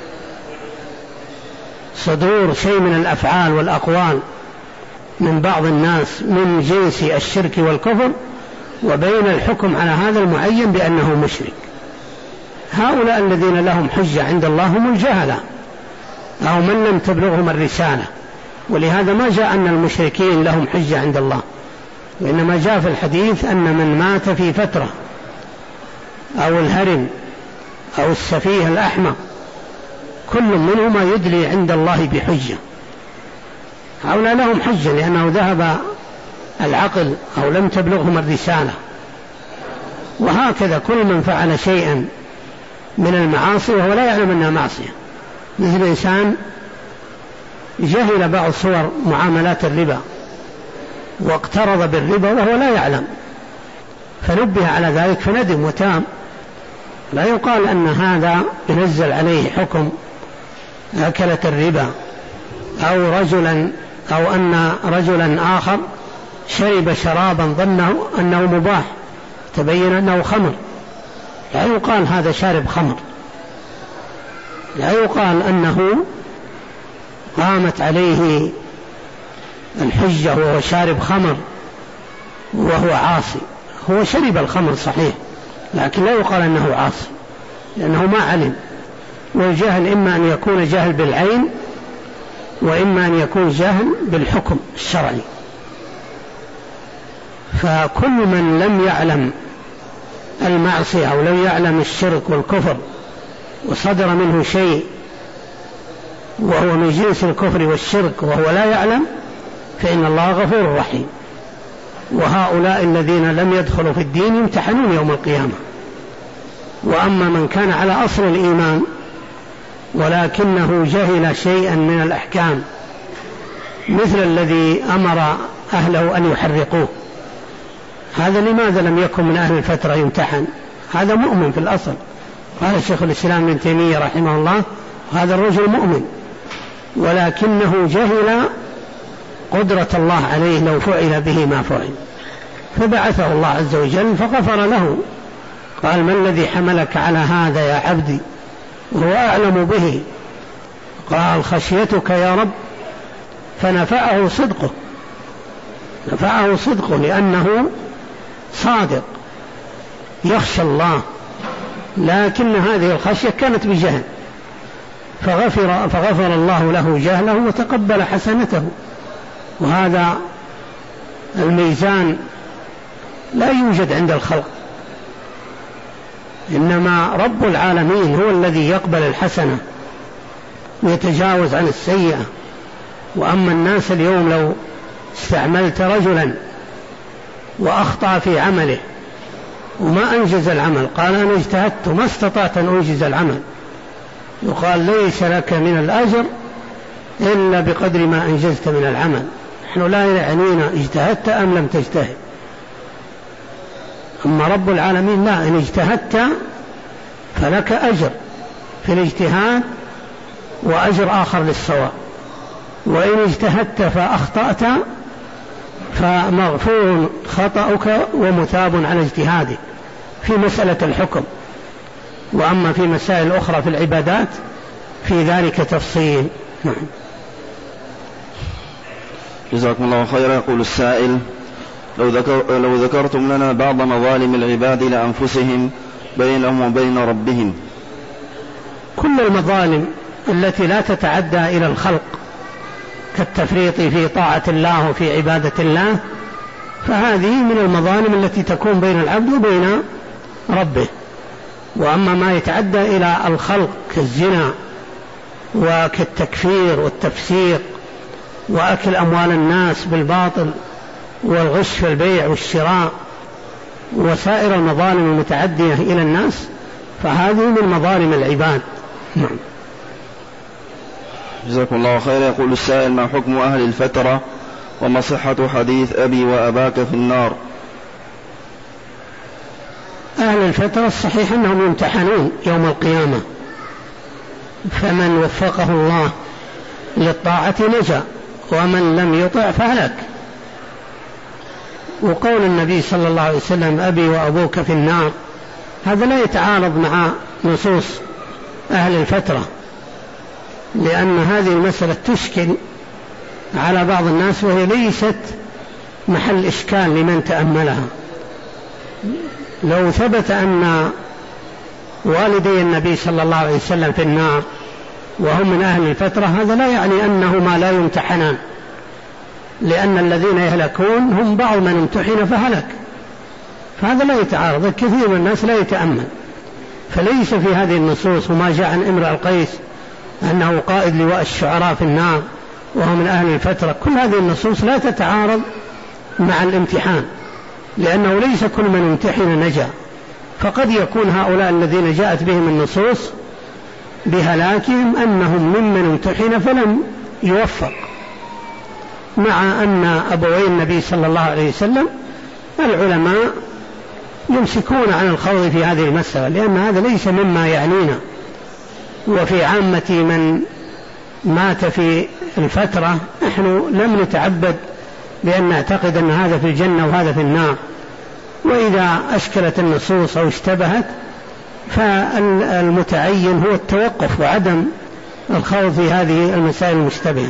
صدور شيء من الأفعال والأقوال من بعض الناس من جنس الشرك والكفر، وبين الحكم على هذا المعين بأنه مشرك. هؤلاء الذين لهم حجة عند الله هم الجهلة أو من لم تبلغهم الرسالة، ولهذا ما جاء أن المشركين لهم حجة عند الله، وإنما جاء في الحديث أن من مات في فترة أو الهرم أو السفيه الأحمق كل منهما يدلي عند الله بحجة. هؤلاء لهم حجة لأنه ذهب العقل أو لم تبلغهم الرسالة. وهكذا كل من فعل شيئا من المعاصي وهو لا يعلم أنها معصية، مثل إنسان جهل بعض صور معاملات الربا واقترض بالربا وهو لا يعلم، فنبه على ذلك فندم وتاب، لا يقال أن هذا ينزل عليه حكم أكلة الربا، أو أن رجلا آخر شرب شرابا ظنه أنه مباح تبين أنه خمر، لا يقال هذا شارب خمر، لا يقال أنه قامت عليه الحجة وهو شارب خمر وهو عاصي. هو شرب الخمر صحيح، لكن لا يقال أنه عاصي لأنه ما علم. والجهل إما أن يكون جهل بالعين وإما أن يكون جهل بالحكم الشرعي. فكل من لم يعلم المعصية أو لم يعلم الشرك والكفر وصدر منه شيء وهو من جنس الكفر والشرك وهو لا يعلم فإن الله غفور رحيم. وهؤلاء الذين لم يدخلوا في الدين يمتحنون يوم القيامة. وأما من كان على أصل الإيمان ولكنه جهل شيئا من الأحكام مثل الذي أمر أهله أن يحرقوه، هذا لماذا لم يكن من أهل الفترة يمتحن؟ هذا مؤمن في الأصل. قال الشيخ الإسلام ابن تيمية رحمه الله هذا الرجل مؤمن ولكنه جهل قدرة الله عليه لو فعل به ما فعل، فبعثه الله عز وجل فغفر له. قال ما الذي حملك على هذا يا عبدي وهو أعلم به؟ قال خشيتك يا رب، فنفعه صدقه، نفعه صدقه لأنه صادق يخشى الله، لكن هذه الخشية كانت بجهل فغفر الله له جهله وتقبل حسنته. وهذا الميزان لا يوجد عند الخلق، إنما رب العالمين هو الذي يقبل الحسنة ويتجاوز عن السيئة. وأما الناس اليوم لو استعملت رجلا وأخطأ في عمله وما أنجز العمل قال أنا اجتهدت ما استطعت أن أنجز العمل، يقال ليس لك من الأجر إلا بقدر ما أنجزت من العمل. نحن لا يعنينا اجتهدت أم لم تجتهد. أما رب العالمين لا، إن اجتهدت فلك أجر في الاجتهاد وأجر آخر للصواب، وإن اجتهدت فأخطأت فمغفور خطأك ومثاب على اجتهادك في مسألة الحكم. وأما في مسائل أخرى في العبادات في ذلك تفصيل. جزاكم الله خيرا. يقول السائل لو ذكرتم لنا بعض مظالم العباد لأنفسهم بينهم وبين ربهم. كل المظالم التي لا تتعدى إلى الخلق كالتفريط في طاعة الله وفي عبادة الله فهذه من المظالم التي تكون بين العبد وبين ربه. وأما ما يتعدى إلى الخلق كالزنا وكالتكفير والتفسيق وأكل أموال الناس بالباطل والغش في البيع والشراء وسائر المظالم المتعدية إلى الناس فهذه من مظالم العباد. نعم. جزاكم الله خير. يقول السائل ما حكم أهل الفترة وما صحة حديث أبي وأباك في النار؟ أهل الفترة الصحيح أنهم يمتحنون يوم القيامة، فمن وفقه الله للطاعة نجا ومن لم يطع فهلك. وقول النبي صلى الله عليه وسلم أبي وأبوك في النار هذا لا يتعارض مع نصوص أهل الفترة، لأن هذه المسألة تشكل على بعض الناس وهي ليست محل إشكال لمن تأملها. لو ثبت أن والدي النبي صلى الله عليه وسلم في النار وهم من أهل الفترة هذا لا يعني أنهما لا يمتحنان، لأن الذين يهلكون هم بعض من امتحن فهلك، فهذا لا يتعارض. كثير من الناس لا يتأمل، فليس في هذه النصوص وما جاء عن امرئ القيس أنه قائد لواء الشعراء في النار وهو من أهل الفترة، كل هذه النصوص لا تتعارض مع الامتحان، لأنه ليس كل من امتحن نجا، فقد يكون هؤلاء الذين جاءت بهم النصوص بهلاكهم أنهم ممن امتحن فلم يوفق، مع أن أبوي النبي صلى الله عليه وسلم العلماء يمسكون عن الخوض في هذه المسألة، لأن هذا ليس مما يعنينا. وفي عامة من مات في الفترة نحن لم نتعبد بأن نعتقد أن هذا في الجنة وهذا في النار، وإذا أشكلت النصوص أو اشتبهت فالمتعين هو التوقف وعدم الخوض في هذه المسائل المشتبهة.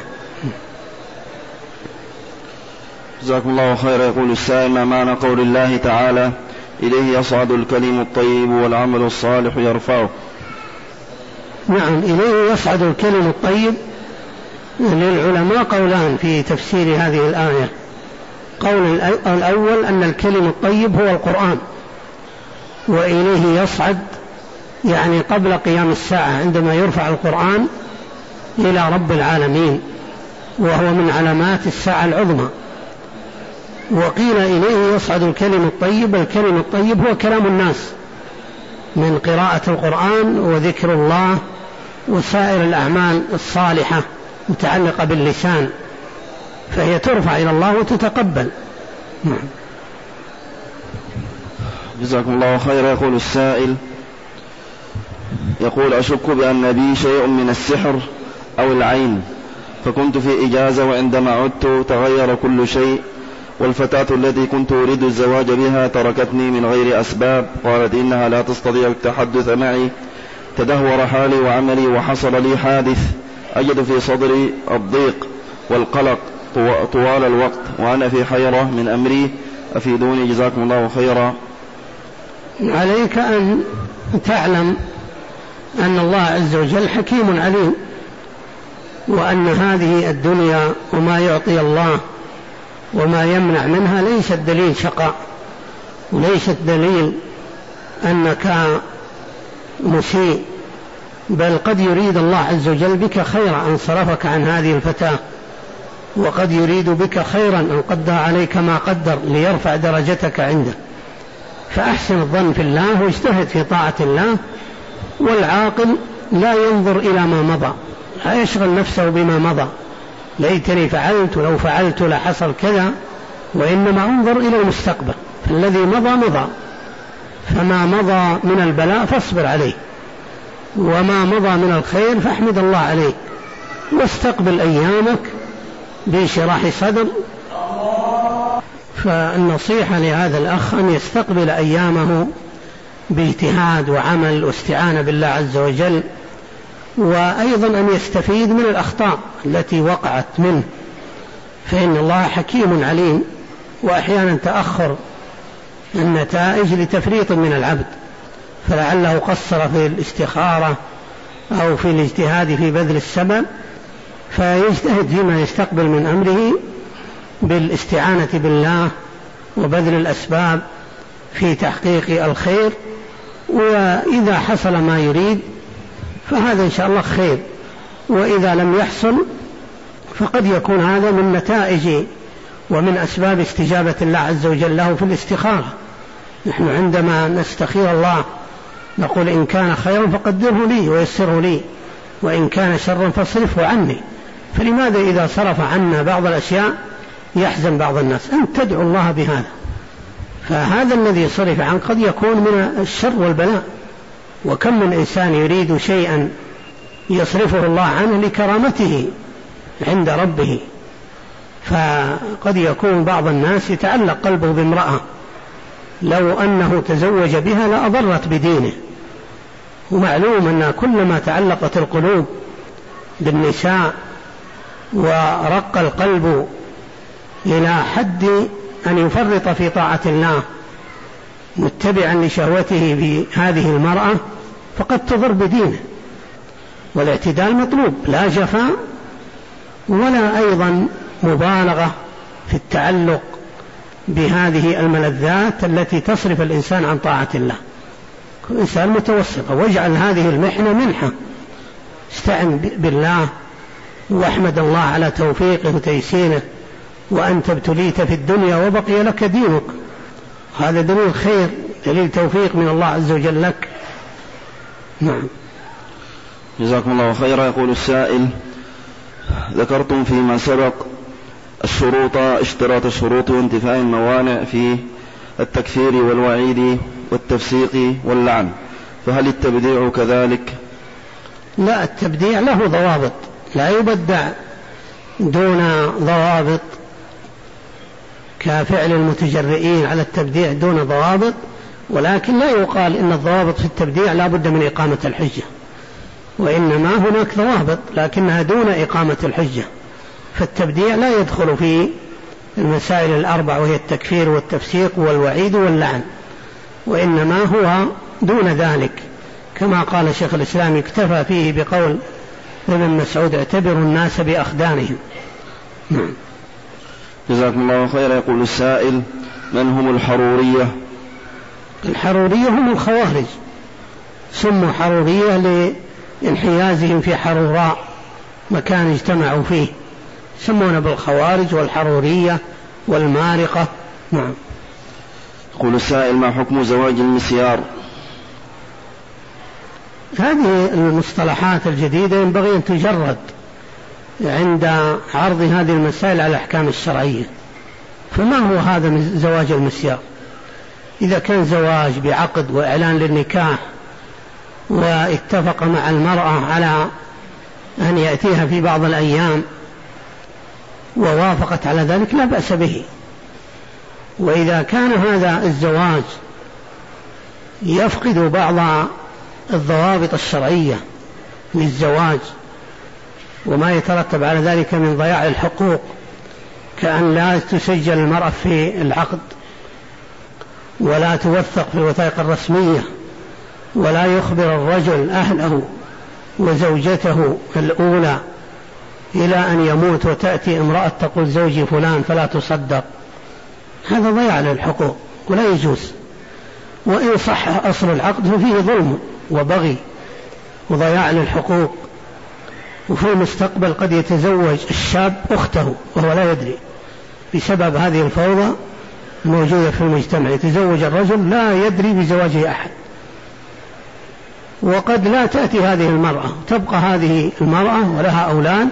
جزاكم الله خيرا. يقول السائل ما معنى قول الله تعالى إليه يصعد الكلم الطيب والعمل الصالح يرفعه؟ نعم، إليه يصعد الكلم الطيب. للعلماء قولان في تفسير هذه الآية. قول الأول أن الكلم الطيب هو القرآن، وإليه يصعد، يعني قبل قيام الساعة عندما يرفع القرآن إلى رب العالمين، وهو من علامات الساعة العظمى. وقيل إليه يصعد الكلم الطيب. الكلم الطيب هو كلام الناس من قراءة القرآن وذكر الله وسائر الأعمال الصالحة متعلقة باللسان، فهي ترفع إلى الله وتتقبل. جزاكم الله خيرا. يقول السائل، يقول: أشك بأن بي شيء من السحر أو العين، فكنت في إجازة وعندما عدت تغير كل شيء، والفتاة التي كنت أريد الزواج بها تركتني من غير أسباب، قالت إنها لا تستطيع التحدث معي، تدهور حالي وعملي، وحصل لي حادث أجد في صدري الضيق والقلق طوال الوقت، وأنا في حيرة من أمري، أفيدوني جزاكم الله خيرا. عليك أن تعلم أن الله عز وجل حكيم عليم، وأن هذه الدنيا وما يعطي الله وما يمنع منها ليست دليل شقاء، وليست دليل أنك مسيء، بل قد يريد الله عز وجل بك خيرا أن صرفك عن هذه الفتاة، وقد يريد بك خيرا أن قدر عليك ما قدر ليرفع درجتك عنده. فأحسن الظن في الله واجتهد في طاعة الله، والعاقل لا ينظر إلى ما مضى، لا يشغل نفسه بما مضى، ليتني فعلت ولو فعلت لحصل كذا، وإنما انظر إلى المستقبل، فالذي مضى مضى، فما مضى من البلاء فاصبر عليه، وما مضى من الخير فاحمد الله عليه، واستقبل أيامك بشراح صدر. فالنصيحة لهذا الأخ أن يستقبل أيامه باجتهاد وعمل واستعانة بالله عز وجل، وأيضا أن يستفيد من الأخطاء التي وقعت منه، فإن الله حكيم عليم، وأحيانا تأخر النتائج لتفريط من العبد، فلعله قصر في الاستخارة أو في الاجتهاد في بذل السبب، فيجتهد فيما يستقبل من أمره بالاستعانة بالله وبذل الأسباب في تحقيق الخير، وإذا حصل ما يريد فهذا إن شاء الله خير، وإذا لم يحصل فقد يكون هذا من نتائج ومن أسباب استجابة الله عز وجل له في الاستخارة. نحن عندما نستخير الله نقول إن كان خيرا فقدره لي ويسره لي، وإن كان شرا فاصرفه عني. فلماذا إذا صرف عنا بعض الأشياء يحزن بعض الناس؟ أنت تدعو الله بهذا، فهذا الذي صرف عنه قد يكون من الشر والبلاء. وكم من إنسان يريد شيئا يصرفه الله عنه لكرامته عند ربه، فقد يكون بعض الناس يتعلق قلبه بامرأة لو أنه تزوج بها لأضرت بدينه، ومعلوم أن كلما تعلقت القلوب بالنساء ورق القلب إلى حد أن يفرط في طاعة الله متبعا لشهوته بهذه المرأة فقد تضر بدينه. والاعتدال مطلوب، لا جفاء ولا أيضا مبالغة في التعلق بهذه الملذات التي تصرف الإنسان عن طاعة الله. كل إنسان متوسطة، واجعل هذه المحنة منحة، استعن بالله واحمد الله على توفيقه وتيسيره، وأنت ابتليت في الدنيا وبقي لك دينك، هذا دليل خير، دليل توفيق من الله عز وجل لك. نعم. جزاكم الله خيرا. يقول السائل: ذكرتم فيما سبق الشروط، اشتراط الشروط وانتفاء الموانع في التكفير والوعيد والتفسيق واللعن، فهل التبديع كذلك؟ لا، التبديع له ضوابط، لا يبدع دون ضوابط، كفعل المتجرئين على التبديع دون ضوابط، ولكن لا يقال إن الضوابط في التبديع لا بد من إقامة الحجة، وإنما هناك ضوابط لكنها دون إقامة الحجة. فالتبديع لا يدخل في المسائل الأربع، وهي التكفير والتفسيق والوعيد واللعن، وإنما هو دون ذلك، كما قال شيخ الإسلام: اكتفى فيه بقول ابن مسعود: اعتبروا الناس بأخدانهم. جزاكم الله خيرا. يقول السائل: من هم الحرورية؟ الحرورية هم الخوارج، سموا حرورية لانحيازهم في حروراء مكان اجتمعوا فيه، سمونا بالخوارج والحرورية والمارقة. نعم. يقول السائل: ما حكم زواج المسيار؟ هذه المصطلحات الجديدة ينبغي أن تجرد عند عرض هذه المسائل على الأحكام الشرعية. فما هو هذا زواج المسيار؟ إذا كان زواج بعقد وإعلان للنكاح واتفق مع المرأة على أن يأتيها في بعض الأيام ووافقت على ذلك لا بأس به. وإذا كان هذا الزواج يفقد بعض الضوابط الشرعية للزواج وما يترتب على ذلك من ضياع الحقوق، كأن لا تسجل المرأة في العقد ولا توثق في الوثائق الرسمية ولا يخبر الرجل أهله وزوجته الأولى إلى أن يموت وتأتي امرأة تقول زوجي فلان فلا تصدق، هذا ضياع للحقوق ولا يجوز. وإن صح أصل العقد ففيه ظلم وبغي وضياع للحقوق. وفي المستقبل قد يتزوج الشاب أخته وهو لا يدري بسبب هذه الفوضى الموجودة في المجتمع، يتزوج الرجل لا يدري بزواجه أحد. وقد لا تأتي هذه المرأة، تبقى هذه المرأة ولها أولاد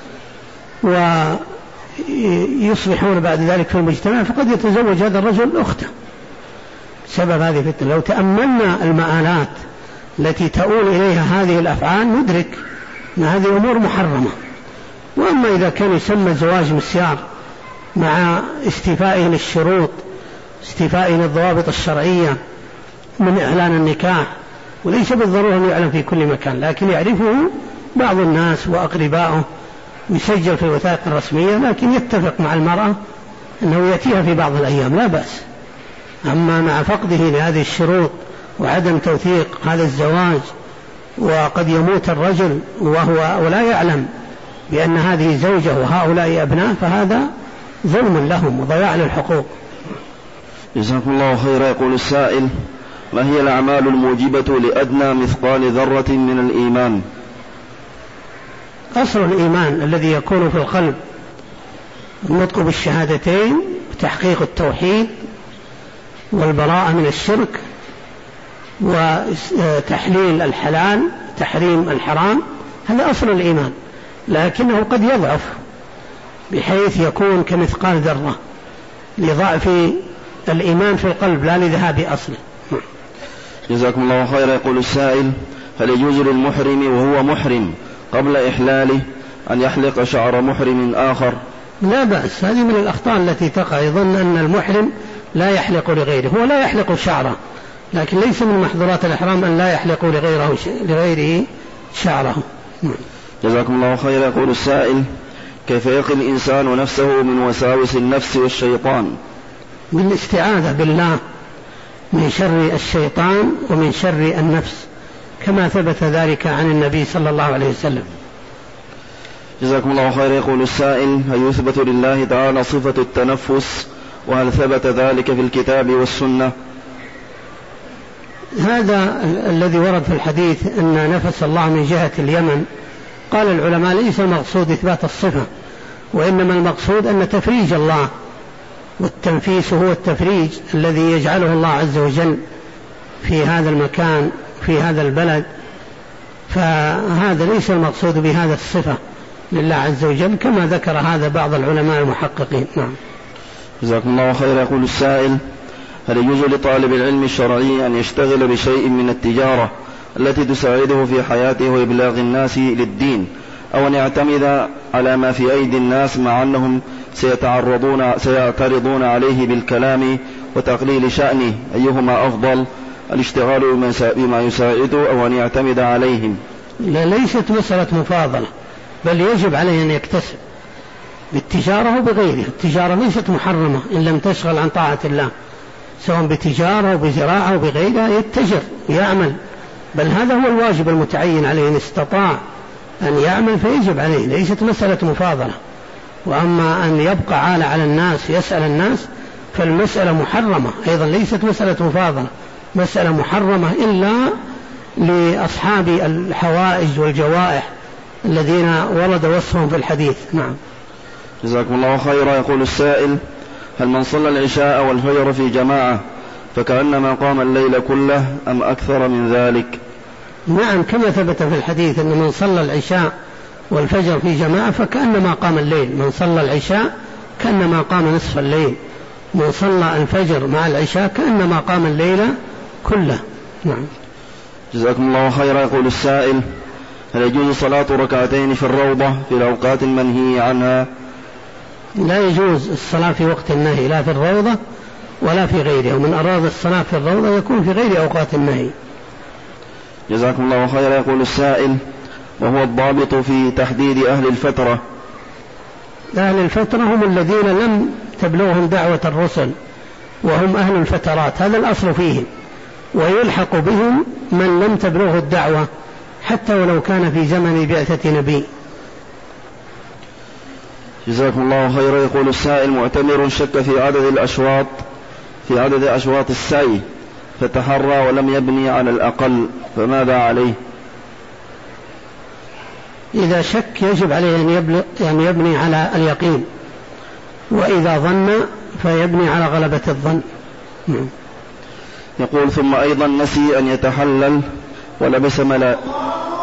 ويصبحون بعد ذلك في المجتمع، فقد يتزوج هذا الرجل أخته سبب هذه الفتنة. لو تأملنا المآلات التي تؤول إليها هذه الأفعال ندرك أن هذه أمور محرمة. وأما إذا كان يسمى زواج مسيار مع استيفائه للشروط، استيفائه للضوابط الشرعية من إعلان النكاح، وليس بالضرورة أن يعلم في كل مكان، لكن يعرفه بعض الناس وأقربائه يسجل في الوثائق الرسمية، لكن يتفق مع المرأة أنه يأتيها في بعض الأيام لا بأس. أما مع فقده لهذه الشروط وعدم توثيق هذا الزواج وقد يموت الرجل ولا يعلم بأن هذه زوجة وهؤلاء أبناء، فهذا ظلم لهم وضياع للحقوق. جزاكم الله خيرا. يقول السائل: ما هي الأعمال الموجبة لأدنى مثقال ذرة من الإيمان؟ أصل الإيمان الذي يكون في القلب النطق بالشهادتين وتحقيق التوحيد والبراءة من الشرك وتحليل الحلال تحريم الحرام، هذا أصل الإيمان، لكنه قد يضعف بحيث يكون كمثقال ذرة لضعف الإيمان في القلب لا لذهاب أصله. جزاكم الله خيرا. يقول السائل: هل يجوز للمحرم وهو محرم قبل إحلاله أن يحلق شعر محرم آخر؟ لا بأس، هذه من الأخطاء التي تقع، يظن أن المحرم لا يحلق لغيره، هو لا يحلق شعره، لكن ليس من محظورات الإحرام أن لا يحلق لغيره شعره. جزاكم الله خيرا. يقول السائل: كيف يقي الإنسان نفسه من وساوس النفس والشيطان؟ بالاستعاذة بالله من شر الشيطان ومن شر النفس، كما ثبت ذلك عن النبي صلى الله عليه وسلم. جزاكم الله خيرا. يقول السائل: هل يثبت لله تعالى صفة التنفس، وهل ثبت ذلك في الكتاب والسنة؟ هذا الذي ورد في الحديث أن نفس الله من جهة اليمن، قال العلماء ليس المقصود إثبات الصفة، وإنما المقصود أن تفريج الله، والتنفيس هو التفريج الذي يجعله الله عز وجل في هذا المكان في هذا البلد، فهذا ليس المقصود بهذا الصفة لله عز وجل كما ذكر هذا بعض العلماء المحققين. نعم. جزاكم الله خيرا. يقول السائل: هل يجوز لطالب العلم الشرعي أن يشتغل بشيء من التجارة التي تساعده في حياته وإبلاغ الناس للدين، أو أن يعتمد على ما في أيدي الناس مع أنهم سيعترضون عليه بالكلام وتقليل شأنه؟ أيهما أفضل، الاشتغال بما يساعده أو أن يعتمد عليهم؟ لا، ليست مسألة مفاضلة، بل يجب عليه أن يكتسب بالتجارة وبغيرها. التجارة ليست محرمة إن لم تشغل عن طاعة الله، سواء بتجارة أو بزراعة أو بغيرها يتجر ويعمل، بل هذا هو الواجب المتعين عليه، إن استطاع أن يعمل فيجب عليه، ليست مسألة مفاضلة. وأما أن يبقى عالة على الناس يسأل الناس فالمسألة محرمة أيضا، ليست مسألة مفاضلة، مسألة محرمة إلا لأصحاب الحوائج والجوائح الذين ورد وصفهم في الحديث. نعم. جزاكم الله خيرا. يقول السائل: هل من صلى العشاء والفجر في جماعة فكأنما قام الليل كله أم أكثر من ذلك؟ نعم، كما ثبت في الحديث أن من صلى العشاء والفجر في جماعة فكأنما قام الليل. من صلى العشاء كأنما قام نصف الليل، من صلى الفجر مع العشاء كأنما قام الليل كله. نعم. جزاكم الله خيرا. يقول السائل: هل يجوز صلاة ركعتين في الروضة في الأوقات المنهي عنها؟ لا يجوز الصلاة في وقت النهي، لا في الروضة ولا في غيرها، ومن أراد الصلاة في الروضة يكون في غير أوقات النهي. جزاكم الله خيرا. يقول السائل: وهو الضابط في تحديد أهل الفترة؟ أهل الفترة هم الذين لم تبلغهم دعوة الرسل، وهم أهل الفترات، هذا الأصل فيهم، ويلحق بهم من لم تبلغه الدعوة حتى ولو كان في زمن بعثة نبي. جزاكم الله خيرا. يقول السائل: معتمر شك في عدد أشواط السعي فتحرى ولم يبني على الأقل، فماذا عليه؟ إذا شك يجب عليه أن يبني على اليقين، وإذا ظن فيبني على غلبة الظن. يقول: ثم أيضا نسي أن يتحلل ولبس